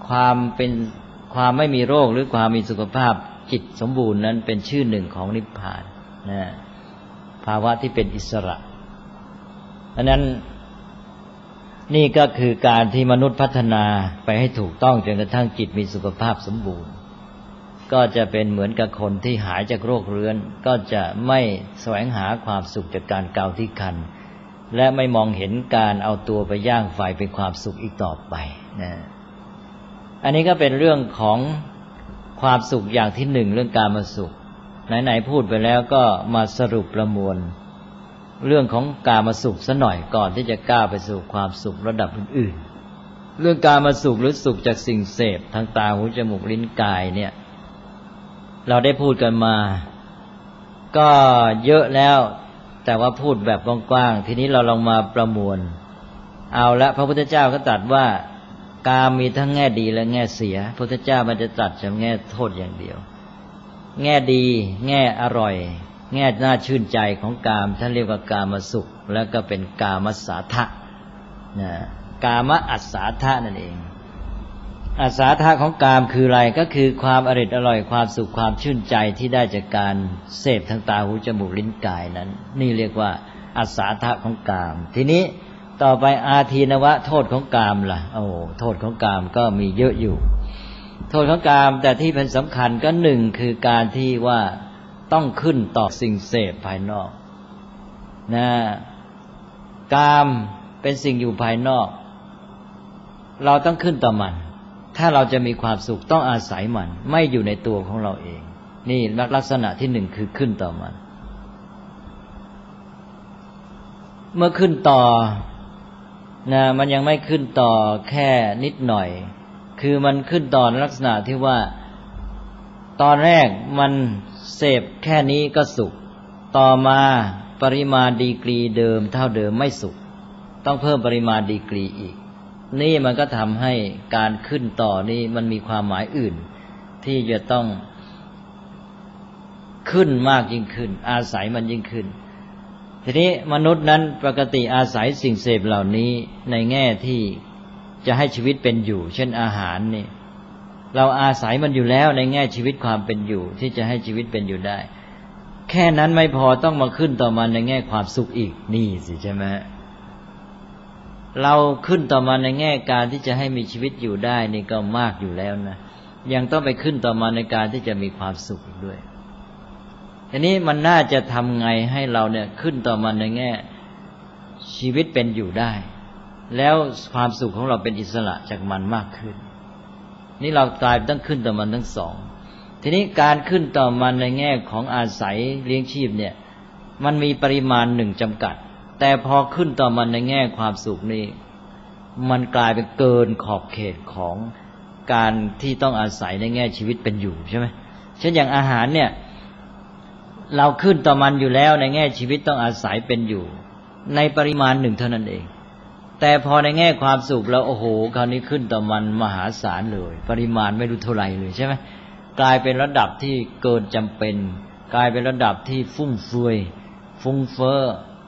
ความไม่มีโรคหรือความมีสุขภาพจิตสมบูรณ์นั้นเป็นชื่อหนึ่งของนิพพานนะภาวะที่เป็นอิสระอันนั้นนี่ก็คือการที่มนุษย์พัฒนาไปให้ถูกต้องจนกระทั่งจิตมีสุขภาพสมบูรณ์ก็จะเป็นเหมือนกับคนที่หายจากโรคเรื้อนก็จะไม่แสวงหาความสุขจากการเกาที่คันและไม่มองเห็นการเอาตัวไปย่างไฟเป็นความสุขอีกต่อไปนะอันนี้ก็เป็นเรื่องของความสุขอย่างที่หนึ่งเรื่องกามสุขไหนๆพูดไปแล้วก็มาสรุปประมวลเรื่องของกามสุขซะหน่อยก่อนที่จะก้าวไปสู่ความสุขระดับอื่นๆเรื่องกามสุขหรือสุขจากสิ่งเสพทางตาหูจมูกลิ้นกายเนี่ยเราได้พูดกันมาก็เยอะแล้วแต่ว่าพูดแบบกว้างๆทีนี้เราลองมาประมวลเอาละพระพุทธเจ้าก็ตรัสว่ากามมีทั้งแง่ดีและแง่เสียพระพุทธเจ้ามันจะตรัสเฉพาะแง่โทษอย่างเดียวแง่ดีแง่อร่อยแง่น่าชื่นใจของกามท่านเรียกว่ากามสุขแล้วก็เป็นกามสาทะนะกามอัสสาทะนั่นเองอัสสาทะของกามคืออะไรก็คือความอร่อยความสุขความชื่นใจที่ได้จากการเสพทางตาหูจมูกลิ้นกายนั้นนี่เรียกว่าอัสสาทะของกามทีนี้ต่อไปอาทีนวะโทษของกามล่ะโทษของกามก็มีเยอะอยู่โทษของกามแต่ที่เป็นสำคัญก็หนึ่งคือการที่ว่าต้องขึ้นต่อสิ่งเสพภายนอกนะกามเป็นสิ่งอยู่ภายนอกเราต้องขึ้นต่อมันถ้าเราจะมีความสุขต้องอาศัยมันไม่อยู่ในตัวของเราเองนี่ลักษณะที่หนึ่งคือขึ้นต่อมันเมื่อขึ้นต่อนะมันยังไม่ขึ้นต่อแค่นิดหน่อยคือมันขึ้นต่อในลักษณะที่ว่าตอนแรกมันเสพแค่นี้ก็สุขต่อมาปริมาณดีกรีเดิมเท่าเดิมไม่สุขต้องเพิ่มปริมาณดีกรีอีกนี่มันก็ทำให้การขึ้นต่อนี่มันมีความหมายอื่นที่จะต้องขึ้นมากยิ่งขึ้นอาศัยมันยิ่งขึ้นทีนี้มนุษย์นั้นปกติอาศัยสิ่งเสพเหล่านี้ในแง่ที่จะให้ชีวิตเป็นอยู่เช่นอาหารนี่เราอาศัยมันอยู่แล้วในแง่ชีวิตความเป็นอยู่ที่จะให้ชีวิตเป็นอยู่ได้แค่นั้นไม่พอต้องมาขึ้นต่อมันในแง่ความสุขอีกนี่สิใช่ไหมเราขึ้นต่อมาในแง่การที่จะให้มีชีวิตอยู่ได้นี่ก็มากอยู่แล้วนะยังต้องไปขึ้นต่อมาในการที่จะมีความสุขอีกด้วยทีนี้มันน่าจะทำไงให้เราเนี่ยขึ้นต่อมาในแง่ชีวิตเป็นอยู่ได้แล้วความสุขของเราเป็นอิสระจากมันมากขึ้นนี่เรากลายต้องขึ้นต่อมันทั้งสองทีนี้การขึ้นต่อมันในแง่ของอาศัยเลี้ยงชีพเนี่ยมันมีปริมาณหนึ่งจำกัดแต่พอขึ้นต่อมันในแง่ความสุขนี่มันกลายเป็นเกินขอบเขตของการที่ต้องอาศัยในแง่ชีวิตเป็นอยู่ใช่ไหมเช่นอย่างอาหารเนี่ยเราขึ้นต่อมันอยู่แล้วในแง่ชีวิตต้องอาศัยเป็นอยู่ในปริมาณหนึ่งเท่านั้นเองแต่พอในแง่ความสุขแล้วโอ้โหคราวนี้ขึ้นต่อมันมหาศาลเลยปริมาณไม่รู้เท่าไหร่เลยใช่ไหมกลายเป็นระดับที่เกินจำเป็นกลายเป็นระดับที่ฟุ่มเฟือยฟุ้งเฟ้อ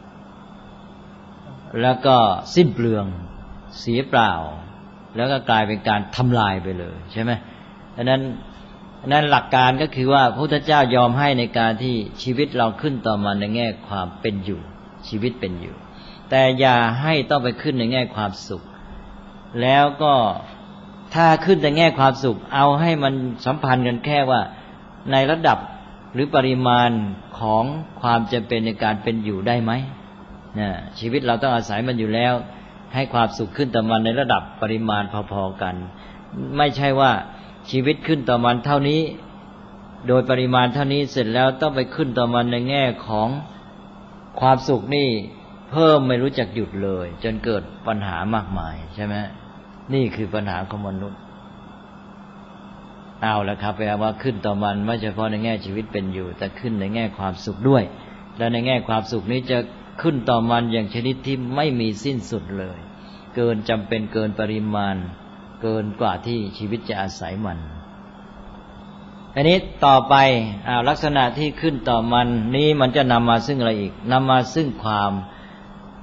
แล้วก็สิ้นเปลืองเสียเปล่าแล้วก็กลายเป็นการทำลายไปเลยใช่ไหมดังนั้นหลักการก็คือว่าพระพุทธเจ้ายอมให้ในการที่ชีวิตเราขึ้นต่อมาในแง่ความเป็นอยู่ชีวิตเป็นอยู่แต่อย่าให้ต้องไปขึ้นในแง่ความสุขแล้วก็ถ้าขึ้นในแง่ความสุขเอาให้มันสัมพันธ์กันแค่ว่าในระดับหรือปริมาณของความจำเป็นในการเป็นอยู่ได้ไหมชีวิตเราต้องอาศัยมันอยู่แล้วให้ความสุขขึ้นต่อมันในระดับปริมาณพอๆกันไม่ใช่ว่าชีวิตขึ้นต่อมันเท่านี้โดยปริมาณเท่านี้เสร็จแล้วต้องไปขึ้นต่อมันในแง่ของความสุขนี่เพิ่มไม่รู้จักหยุดเลยจนเกิดปัญหามากมายใช่ไหมนี่คือปัญหาของมนุษย์เอาละครับแปลว่าขึ้นต่อมันไม่เฉพาะในแง่ชีวิตเป็นอยู่แต่ขึ้นในแง่ความสุขด้วยและในแง่ความสุขนี้จะขึ้นต่อมันอย่างชนิดที่ไม่มีสิ้นสุดเลยเกินจำเป็นเกินปริมาณเกินกว่าที่ชีวิตจะอาศัยมันอันนี้ต่อไปลักษณะที่ขึ้นต่อมันนี้มันจะนำมาซึ่งอะไรอีกนำมาซึ่งความ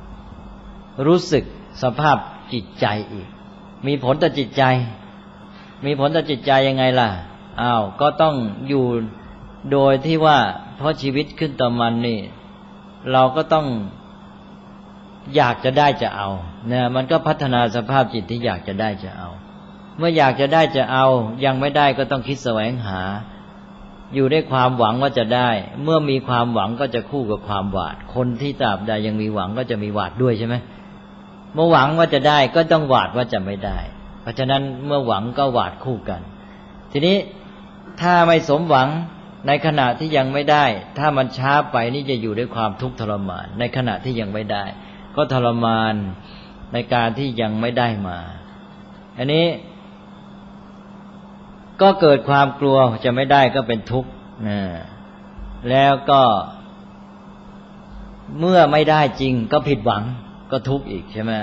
รู้สึกสภาพจิตใจอีกมีผลต่อจิตใจมีผลต่อจิตใจยังไงล่ะก็ต้องอยู่โดยที่ว่าเพราะชีวิตขึ้นต่อมันนี่เราก็ต้องอยากจะได้จะเอาเนี่ยมันก็พัฒนาสภาพจิตที่อยากจะได้จะเอาเมื่ออยากจะได้จะเอายังไม่ได้ก็ต้องคิดแสวงหาอยู่ด้วยความหวังว่าจะได้เมื่อมีความหวังก็จะคู่กับความหวาดคนที่ตราบใดยังมีหวังก็จะมีหวาดด้วยใช่ไหมเมื่อหวังว่าจะได้ก็ต้องหวาดว่าจะไม่ได้เพราะฉะนั้นเมื่อหวังก็หวาดคู่กันทีนี้ถ้าไม่สมหวังในขณะที่ยังไม่ได้ถ้ามันช้าไปนี่จะอยู่ด้วยความทุกข์ทรมานในขณะที่ยังไม่ได้ก็ทรมานในการที่ยังไม่ได้มาอันนี้ก็เกิดความกลัวจะไม่ได้ก็เป็นทุกข์แล้วก็เมื่อไม่ได้จริงก็ผิดหวังก็ทุกข์อีกใช่ไหม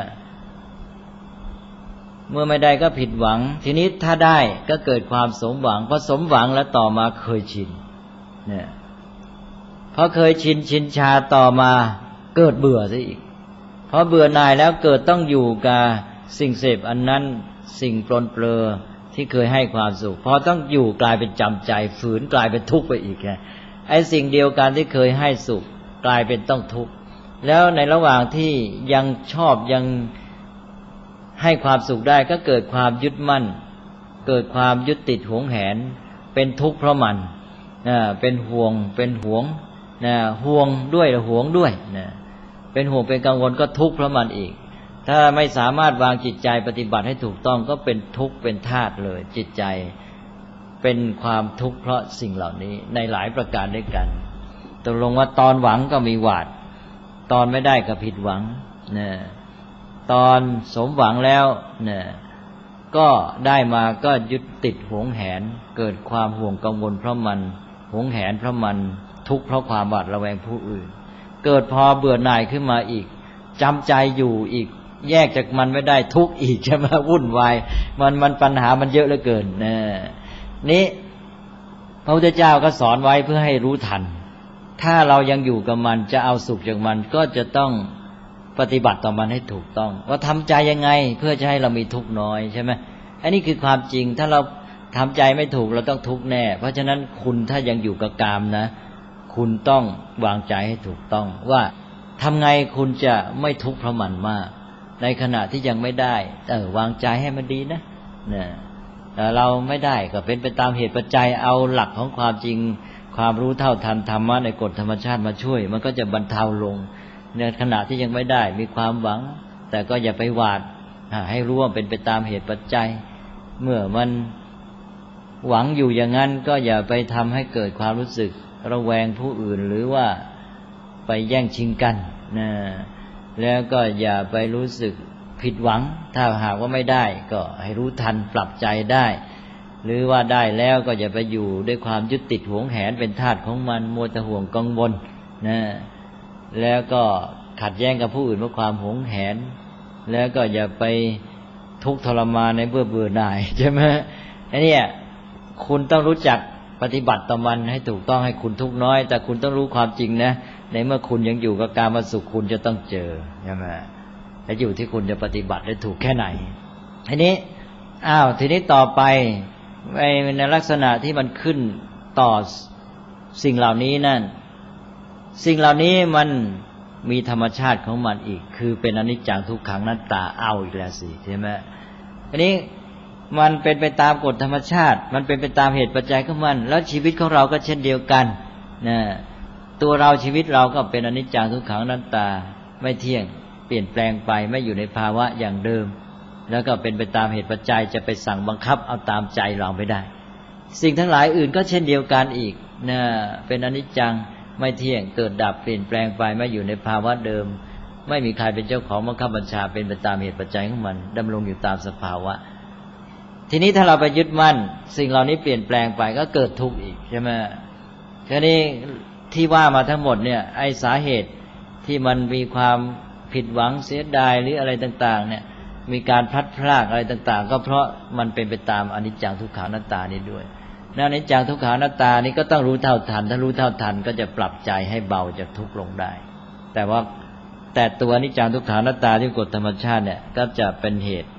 เมื่อไม่ได้ก็ผิดหวังทีนี้ถ้าได้ก็เกิดความสมหวังพอสมหวังแล้วต่อมาเคยชินเนี่ยพอเคยชินชาต่อมาเกิดเบื่อซะอีกพอเบื่อหน่ายแล้วเกิดต้องอยู่กับสิ่งเสพอันนั้นสิ่งปลนเปลือที่เคยให้ความสุขพอต้องอยู่กลายเป็นจำใจฝืนกลายเป็นทุกข์ไปอีกไงไอ้สิ่งเดียวกันที่เคยให้สุขกลายเป็นต้องทุกข์แล้วในระหว่างที่ยังชอบยังให้ความสุขได้ก็เกิดความยึดมั่นเกิดความยึดติดหวงแหนเป็นทุกข์เพราะมันเป็นห่วงเป็นหวงห่วงด้วยหวงด้วยเป็นห่วงเป็นกังวลก็ทุกข์เพราะมันอีกถ้าไม่สามารถวางจิตใจปฏิบัติให้ถูกต้องก็เป็นทุกข์เป็นธาตุเลยจิตใจเป็นความทุกข์เพราะสิ่งเหล่านี้ในหลายประการด้วยกันตกลงว่าตอนหวังก็มีหวาดตอนไม่ได้ก็ผิดหวังตอนสมหวังแล้วก็ได้มาก็ยึดติดหวงแหนเกิดความห่วงกังวลเพราะมันหวงแหนเพราะมันทุกข์เพราะความหวาดระแวงผู้อื่นเกิดพอเบื่อหน่ายขึ้นมาอีกจำใจอยู่อีกแยกจากมันไม่ได้ทุกข์อีกใช่ไหมวุ่นวายมันปัญหามันเยอะเหลือเกินนี่พระพุทธเจ้าก็สอนไว้เพื่อให้รู้ทันถ้าเรายังอยู่กับมันจะเอาสุขจากมันก็จะต้องปฏิบัติต่อมันให้ถูกต้องว่าทำใจยังไงเพื่อจะให้เรามีทุกข์น้อยใช่ไหมอันนี้คือความจริงถ้าเราทำใจไม่ถูกเราต้องทุกข์แน่เพราะฉะนั้นคุณถ้ายังอยู่กับกามนะคุณต้องวางใจให้ถูกต้องว่าทำไงคุณจะไม่ทุกข์เพราะมันมากในขณะที่ยังไม่ได้วางใจให้มันดีนะแต่เราไม่ได้ก็เป็นไปตามเหตุปัจจัยเอาหลักของความจริงความรู้เท่าทันธรรมะในกฎธรรมชาติมาช่วยมันก็จะบรรเทาลงในขณะที่ยังไม่ได้มีความหวังแต่ก็อย่าไปหวาดให้รู้ว่าเป็นไปตามเหตุปัจจัยเมื่อมันหวังอยู่อย่างนั้นก็อย่าไปทำให้เกิดความรู้สึกระแวงผู้อื่นหรือว่าไปแย่งชิงกันแล้วก็อย่าไปรู้สึกผิดหวังถ้าหากว่าไม่ได้ก็ให้รู้ทันปรับใจได้หรือว่าได้แล้วก็อย่าไปอยู่ด้วยความยึดติดหวงแหนเป็นทาสของมันมัวแต่ห่วงกังวลแล้วก็ขัดแย้งกับผู้อื่นเพราะความหวงแหนแล้วก็อย่าไปทุกข์ทรมานในเบื่อหน่ายใช่ไหมอันนี้คุณต้องรู้จักปฏิบัติต่อมันให้ถูกต้องให้คุณทุกข์น้อยแต่คุณต้องรู้ความจริงนะในเมื่อคุณยังอยู่กับกามสุขคุณจะต้องเจอใช่ไหมแล้วอยู่ที่คุณจะปฏิบัติได้ถูกแค่ไหนทีนี้ต่อไปในลักษณะที่มันขึ้นต่อสิ่งเหล่านี้นั่นสิ่งเหล่านี้มันมีธรรมชาติของมันอีกคือเป็นอนิจจังทุกขังอนัตตาเอาอีกแล้วสิใช่ไหมทีนี้มันเป็นไปตามกฎธรรมชาติมันเป็นไปตามเหตุปัจจัยของมันแล้วชีวิตของเราก็เช่นเดียวกันตัวเราชีวิตเราก็เป็นอนิจจังทุกขังอนัตตาไม่เที่ยงเปลี่ยนแปลงไปไม่อยู่ในภาวะอย่างเดิมแล้วก็เป็นไปตามเหตุปัจจัยจะไปสั่งบังคับเอาตามใจเราไม่ได้สิ่งทั้งหลายอื่นก็เช่นเดียวกันอีกเป็นอนิจจังไม่เที่ยงเกิดดับเปลี่ยนแปลงไปไม่อยู่ในภาวะเดิมไม่มีใครเป็นเจ้าของบังคับบัญชาเป็นไปตามเหตุปัจจัยของมันดำรงอยู่ตามสภาวะทีนี้ถ้าเราไปยึดมั่นสิ่งเหล่านี้เปลี่ยนแปลงไปก็เกิดทุกข์อีกใช่ไหมแค่นี้ที่ว่ามาทั้งหมดเนี่ยไอ้สาเหตุที่มันมีความผิดหวังเสียดายหรืออะไรต่างๆเนี่ยมีการพลัดพรากอะไรต่างๆก็เพราะมันเป็นไปตามอนิจจังทุกขังอนัตตานี้ด้วยอนิจจังทุกขังอนัตตานี้ก็ต้องรู้เท่าทันถ้ารู้เท่าทันก็จะปรับใจให้เบาจากทุกข์ลงได้แต่ตัวอนิจจังทุกขังอนัตตาที่กฎธรรมชาติเนี่ยก็จะเป็นเหตุ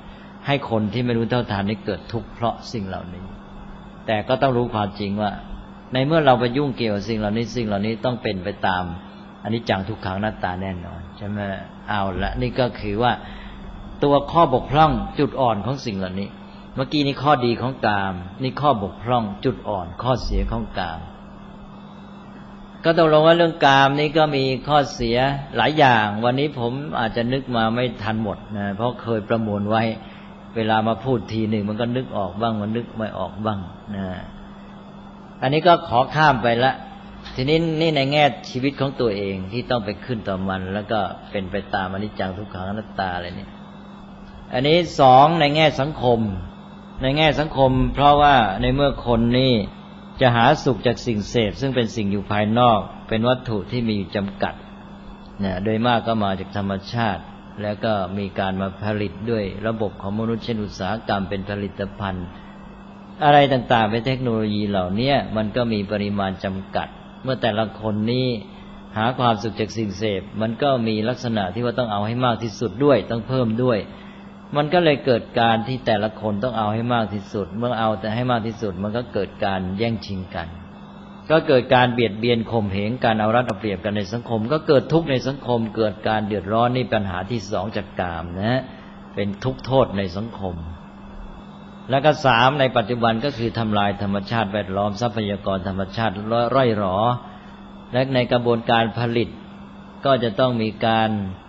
ให้คนที่ไม่รู้เท่าทันนี้เกิดทุกข์เพราะสิ่งเหล่านี้แต่ก็ต้องรู้ความจริงว่าในเมื่อเราไปยุ่งเกี่ยวกับสิ่งเหล่านี้ต้องเป็นไปตามอนิจจังทุกขังอนัตตาแน่นอนใช่ไหมเอาละนี่ก็คือว่าตัวข้อบกพร่องจุดอ่อนของสิ่งเหล่านี้เมื่อกี้นี้ข้อดีของกามนี่ข้อบกพร่องจุดอ่อนข้อเสียของกามก็ตกลงว่าเรื่องกามนี้ก็มีข้อเสียหลายอย่างวันนี้ผมอาจจะนึกมาไม่ทันหมดนะเพราะเคยประมวลไว้เวลามาพูดทีหนึ่งมันก็นึกออกบ้างมันนึกไม่ออกบ้างนะอันนี้ก็ขอข้ามไปละทีนี้นี่ในแง่ชีวิตของตัวเองที่ต้องไปขึ้นต่อมันแล้วก็เป็นไปตามอนิจจังทุกขังอนัตตาอะไรนี่อันนี้สองในแง่สังคมในแง่สังคมเพราะว่าในเมื่อคนนี่จะหาสุขจากสิ่งเสพซึ่งเป็นสิ่งอยู่ภายนอกเป็นวัตถุที่มีอยู่จำกัดนะโดยมากก็มาจากธรรมชาติแล้วก็มีการมาผลิตด้วยระบบของมนุษย์เช่นอุตสาหกรรมเป็นผลิตภัณฑ์อะไรต่างๆเป็นเทคโนโลยีเหล่านี้มันก็มีปริมาณจำกัดเมื่อแต่ละคนนี้หาความสุขจากสิ่งเสพมันก็มีลักษณะที่ว่าต้องเอาให้มากที่สุดด้วยต้องเพิ่มด้วยมันก็เลยเกิดการที่แต่ละคนต้องเอาให้มากที่สุดเมื่อเอาแต่ให้มากที่สุดมันก็เกิดการแย่งชิงกันก็เกิดการเบียดเบียนข่มเหงการเอารัดเอาเปรียบกันในสังคมก็เกิดทุกข์ในสังคมเกิดการเดือดร้อนนี่ปัญหาที่สองจากกามนะเป็นทุกข์โทษในสังคมแล้วก็สามในปัจจุบันก็คือทำลายธรรมชาติแวดล้อมทรัพยากรธรรมชาติร่อยหรอและในกระบวนการผลิตก็จะต้องมีการ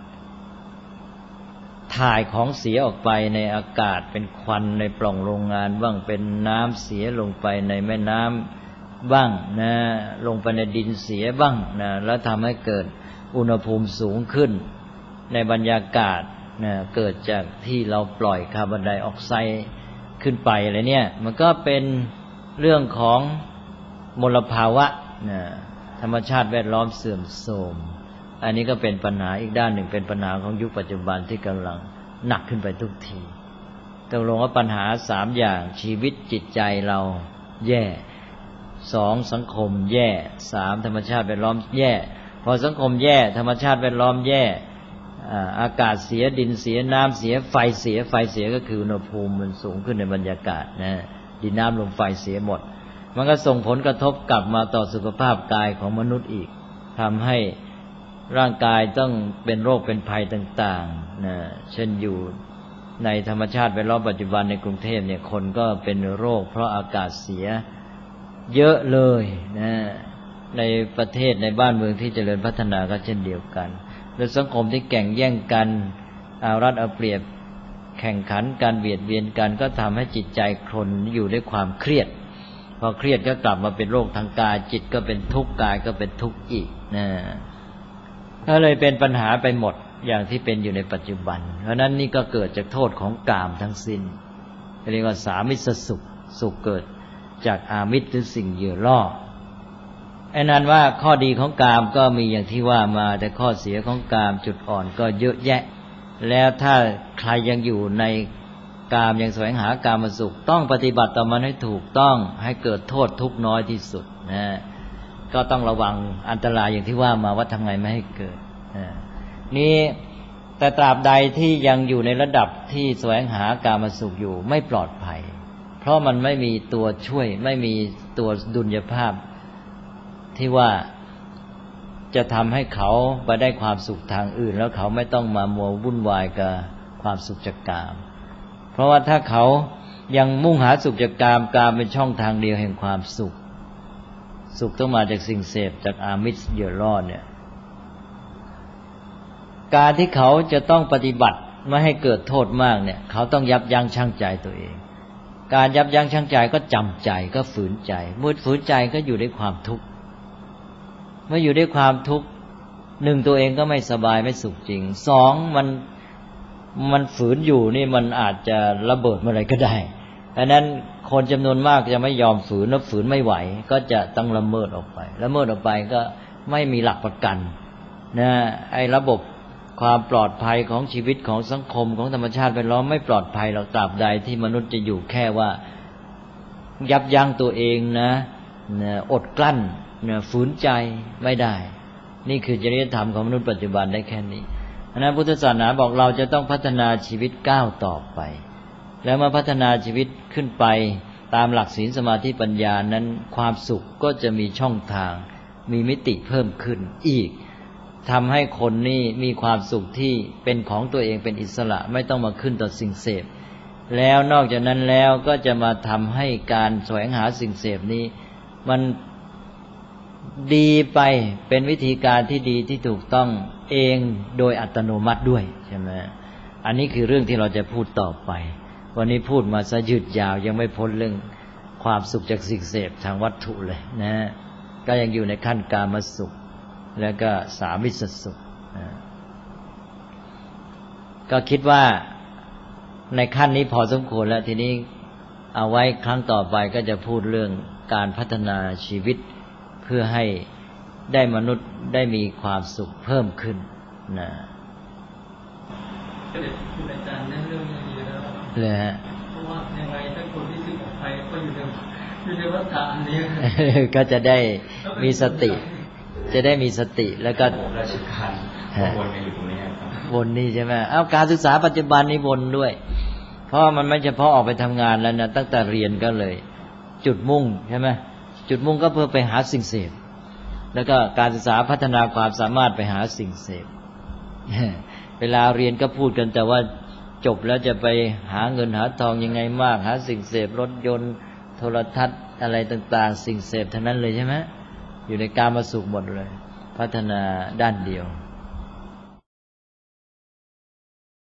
ถ่ายของเสียออกไปในอากาศเป็นควันในปล่องโรงงานบ้างเป็นน้ำเสียลงไปในแม่น้ำบ้างนะลงไปในดินเสียบ้างนะแล้วทำให้เกิดอุณหภูมิสูงขึ้นในบรรยากาศนะเกิดจากที่เราปล่อยคาร์บอนไดออกไซด์ขึ้นไปอะไรเนี่ยมันก็เป็นเรื่องของมลภาวะนะธรรมชาติแวดล้อมเสื่อมโทรมอันนี้ก็เป็นปัญหาอีกด้านหนึ่งเป็นปัญหาของยุคปัจจุบันที่กำลังหนักขึ้นไปทุกทีตกลงว่าปัญหาสามอย่างชีวิตจิตใจเราแย่สองสังคมแย่สามธรรมชาติแวดล้อมแย่พอสังคมแย่ธรรมชาติแวดล้อมแย่อากาศเสียดินเสียน้ำเสียไฟเสียก็คืออุณหภูมิมันสูงขึ้นในบรรยากาศนะดินน้ำลมไฟเสียหมดมันก็ส่งผลกระทบกลับมาต่อสุขภาพกายของมนุษย์อีกทำให้ร่างกายต้องเป็นโรคเป็นภัยต่างๆนะเช่นอยู่ในธรรมชาติแวดล้อมปัจจุบันในกรุงเทพเนี่ยคนก็เป็นโรคเพราะอากาศเสียเยอะเลยนะในประเทศในบ้านเมืองที่เจริญพัฒนาก็เช่นเดียวกันโดยสังคมที่แข่งแย่งกันเอารัดเอาเปรียบแข่งขันการเบียดเบียนกันก็ทำให้จิตใจคนอยู่ด้วยความเครียดพอเครียดก็กลับมาเป็นโรคทางกายจิตก็เป็นทุกข์กายก็เป็นทุกข์อีกนะก็เลยเป็นปัญหาไปหมดอย่างที่เป็นอยู่ในปัจจุบันเพราะนั้นนี่ก็เกิดจากโทษของกามทั้งสิ้นเรียกว่าสามิสสุขเกิดจากอามิสหรือสิ่งเหยื่อล่อไอ้นั้นว่าข้อดีของกามก็มีอย่างที่ว่ามาแต่ข้อเสียของกามจุดอ่อนก็เยอะแยะแล้วถ้าใครยังอยู่ในกามยังแสวงหากามสุขต้องปฏิบัติต่อมันให้ถูกต้องให้เกิดโทษทุกข์น้อยที่สุดนะก็ต้องระวังอันตรายอย่างที่ว่ามาว่าทำไงไม่ให้เกิดนี่แต่ตราบใดที่ยังอยู่ในระดับที่แสวงหากามสุขอยู่ไม่ปลอดภัยเพราะมันไม่มีตัวช่วยไม่มีตัวดุลยภาพที่ว่าจะทำให้เขาไปได้ความสุขทางอื่นแล้วเขาไม่ต้องมามัววุ่นวายกับความสุขจากกามเพราะว่าถ้าเขายังมุ่งหาสุขจากกามเป็นช่องทางเดียวแห่งความสุขต้องมาจากสิ่งเสพจากอามิสเหยื่อล่อเนี่ยการที่เขาจะต้องปฏิบัติไม่ให้เกิดโทษมากเนี่ยเขาต้องยับยั้งชั่งใจตัวเองการยับยั้งชั่งใจก็จำใจก็ฝืนใจเมื่อฝืนใจก็อยู่ด้วยความทุกข์เมื่ออยู่ด้วยความทุกข์หนึ่งตัวเองก็ไม่สบายไม่สุขจริงสองมันฝืนอยู่นี่มันอาจจะระเบิดเมื่อไรก็ได้ดังนั้นคนจำนวนมากจะไม่ยอมฝืนแล้วฝืนไม่ไหวก็จะต้องละเมิดออกไปก็ไม่มีหลักประกันนะไอ้ระบบความปลอดภัยของชีวิตของสังคมของธรรมชาติแวดล้อมไม่ปลอดภัยหรอกตราบใดที่มนุษย์จะอยู่แค่ว่ายับยั้งตัวเองนะอดกลั้นฝืนใจไม่ได้นี่คือจริยธรรมของมนุษย์ปัจจุบันได้แค่นี้เพราะฉะนั้นพุทธศาสนาบอกเราจะต้องพัฒนาชีวิตก้าวต่อไปแล้วมาพัฒนาชีวิตขึ้นไปตามหลักศีลสมาธิปัญญานั้นความสุขก็จะมีช่องทางมีมิติเพิ่มขึ้นอีกทำให้คนนี่มีความสุขที่เป็นของตัวเองเป็นอิสระไม่ต้องมาขึ้นต่อสิ่งเสพแล้วนอกจากนั้นแล้วก็จะมาทำให้การแสวงหาสิ่งเสพนี้มันดีไปเป็นวิธีการที่ดีที่ถูกต้องเองโดยอัตโนมัติด้วยใช่ไหมอันนี้คือเรื่องที่เราจะพูดต่อไปวันนี้พูดมาซะยืดยาวยังไม่พ้นเรื่องความสุขจากสิ่งเสพทางวัตถุเลยนะก็ยังอยู่ในขั้นกามสุขแล้วก็สามิสสุขก็คิดว่าในขั้นนี้พอสมควรแล้วทีนี้เอาไว้ครั้งต่อไปก็จะพูดเรื่องการพัฒนาชีวิตเพื่อให้ได้มนุษย์ได้มีความสุขเพิ่มขึ้นนะก็เด็กคุณอาจารย์นั่นเรื่องนี้เยอะแล้วเลยฮะเพราะว่ายังไงถ้าคนที่สึกออกไปก็อยู่ในวัฏฏะอันนี้ก็จะได้มีสติจะได้มีสติแล้วก็ราชการวนอยู่ตรงนี้ครับวนนี่ใช่ไหมการศึกษาปัจจุบันนี่วนด้วยเพราะมันไม่เฉพาะออกไปทำงานแล้วนะตั้งแต่เรียนก็เลยจุดมุ่งใช่ไหมจุดมุ่งก็เพื่อไปหาสิ่งเสพแล้วก็การศึกษาพัฒนาความสามารถไปหาสิ่งเสพเวลาเรียนก็พูดกันแต่ว่าจบแล้วจะไปหาเงินหาทองยังไงมากหาสิ่งเสพรถยนต์โทรทัศน์อะไรต่างๆสิ่งเสพทั้งนั้นเลยใช่ไหมอยู่ในกามสุขหมดเลยพัฒนาด้านเดียว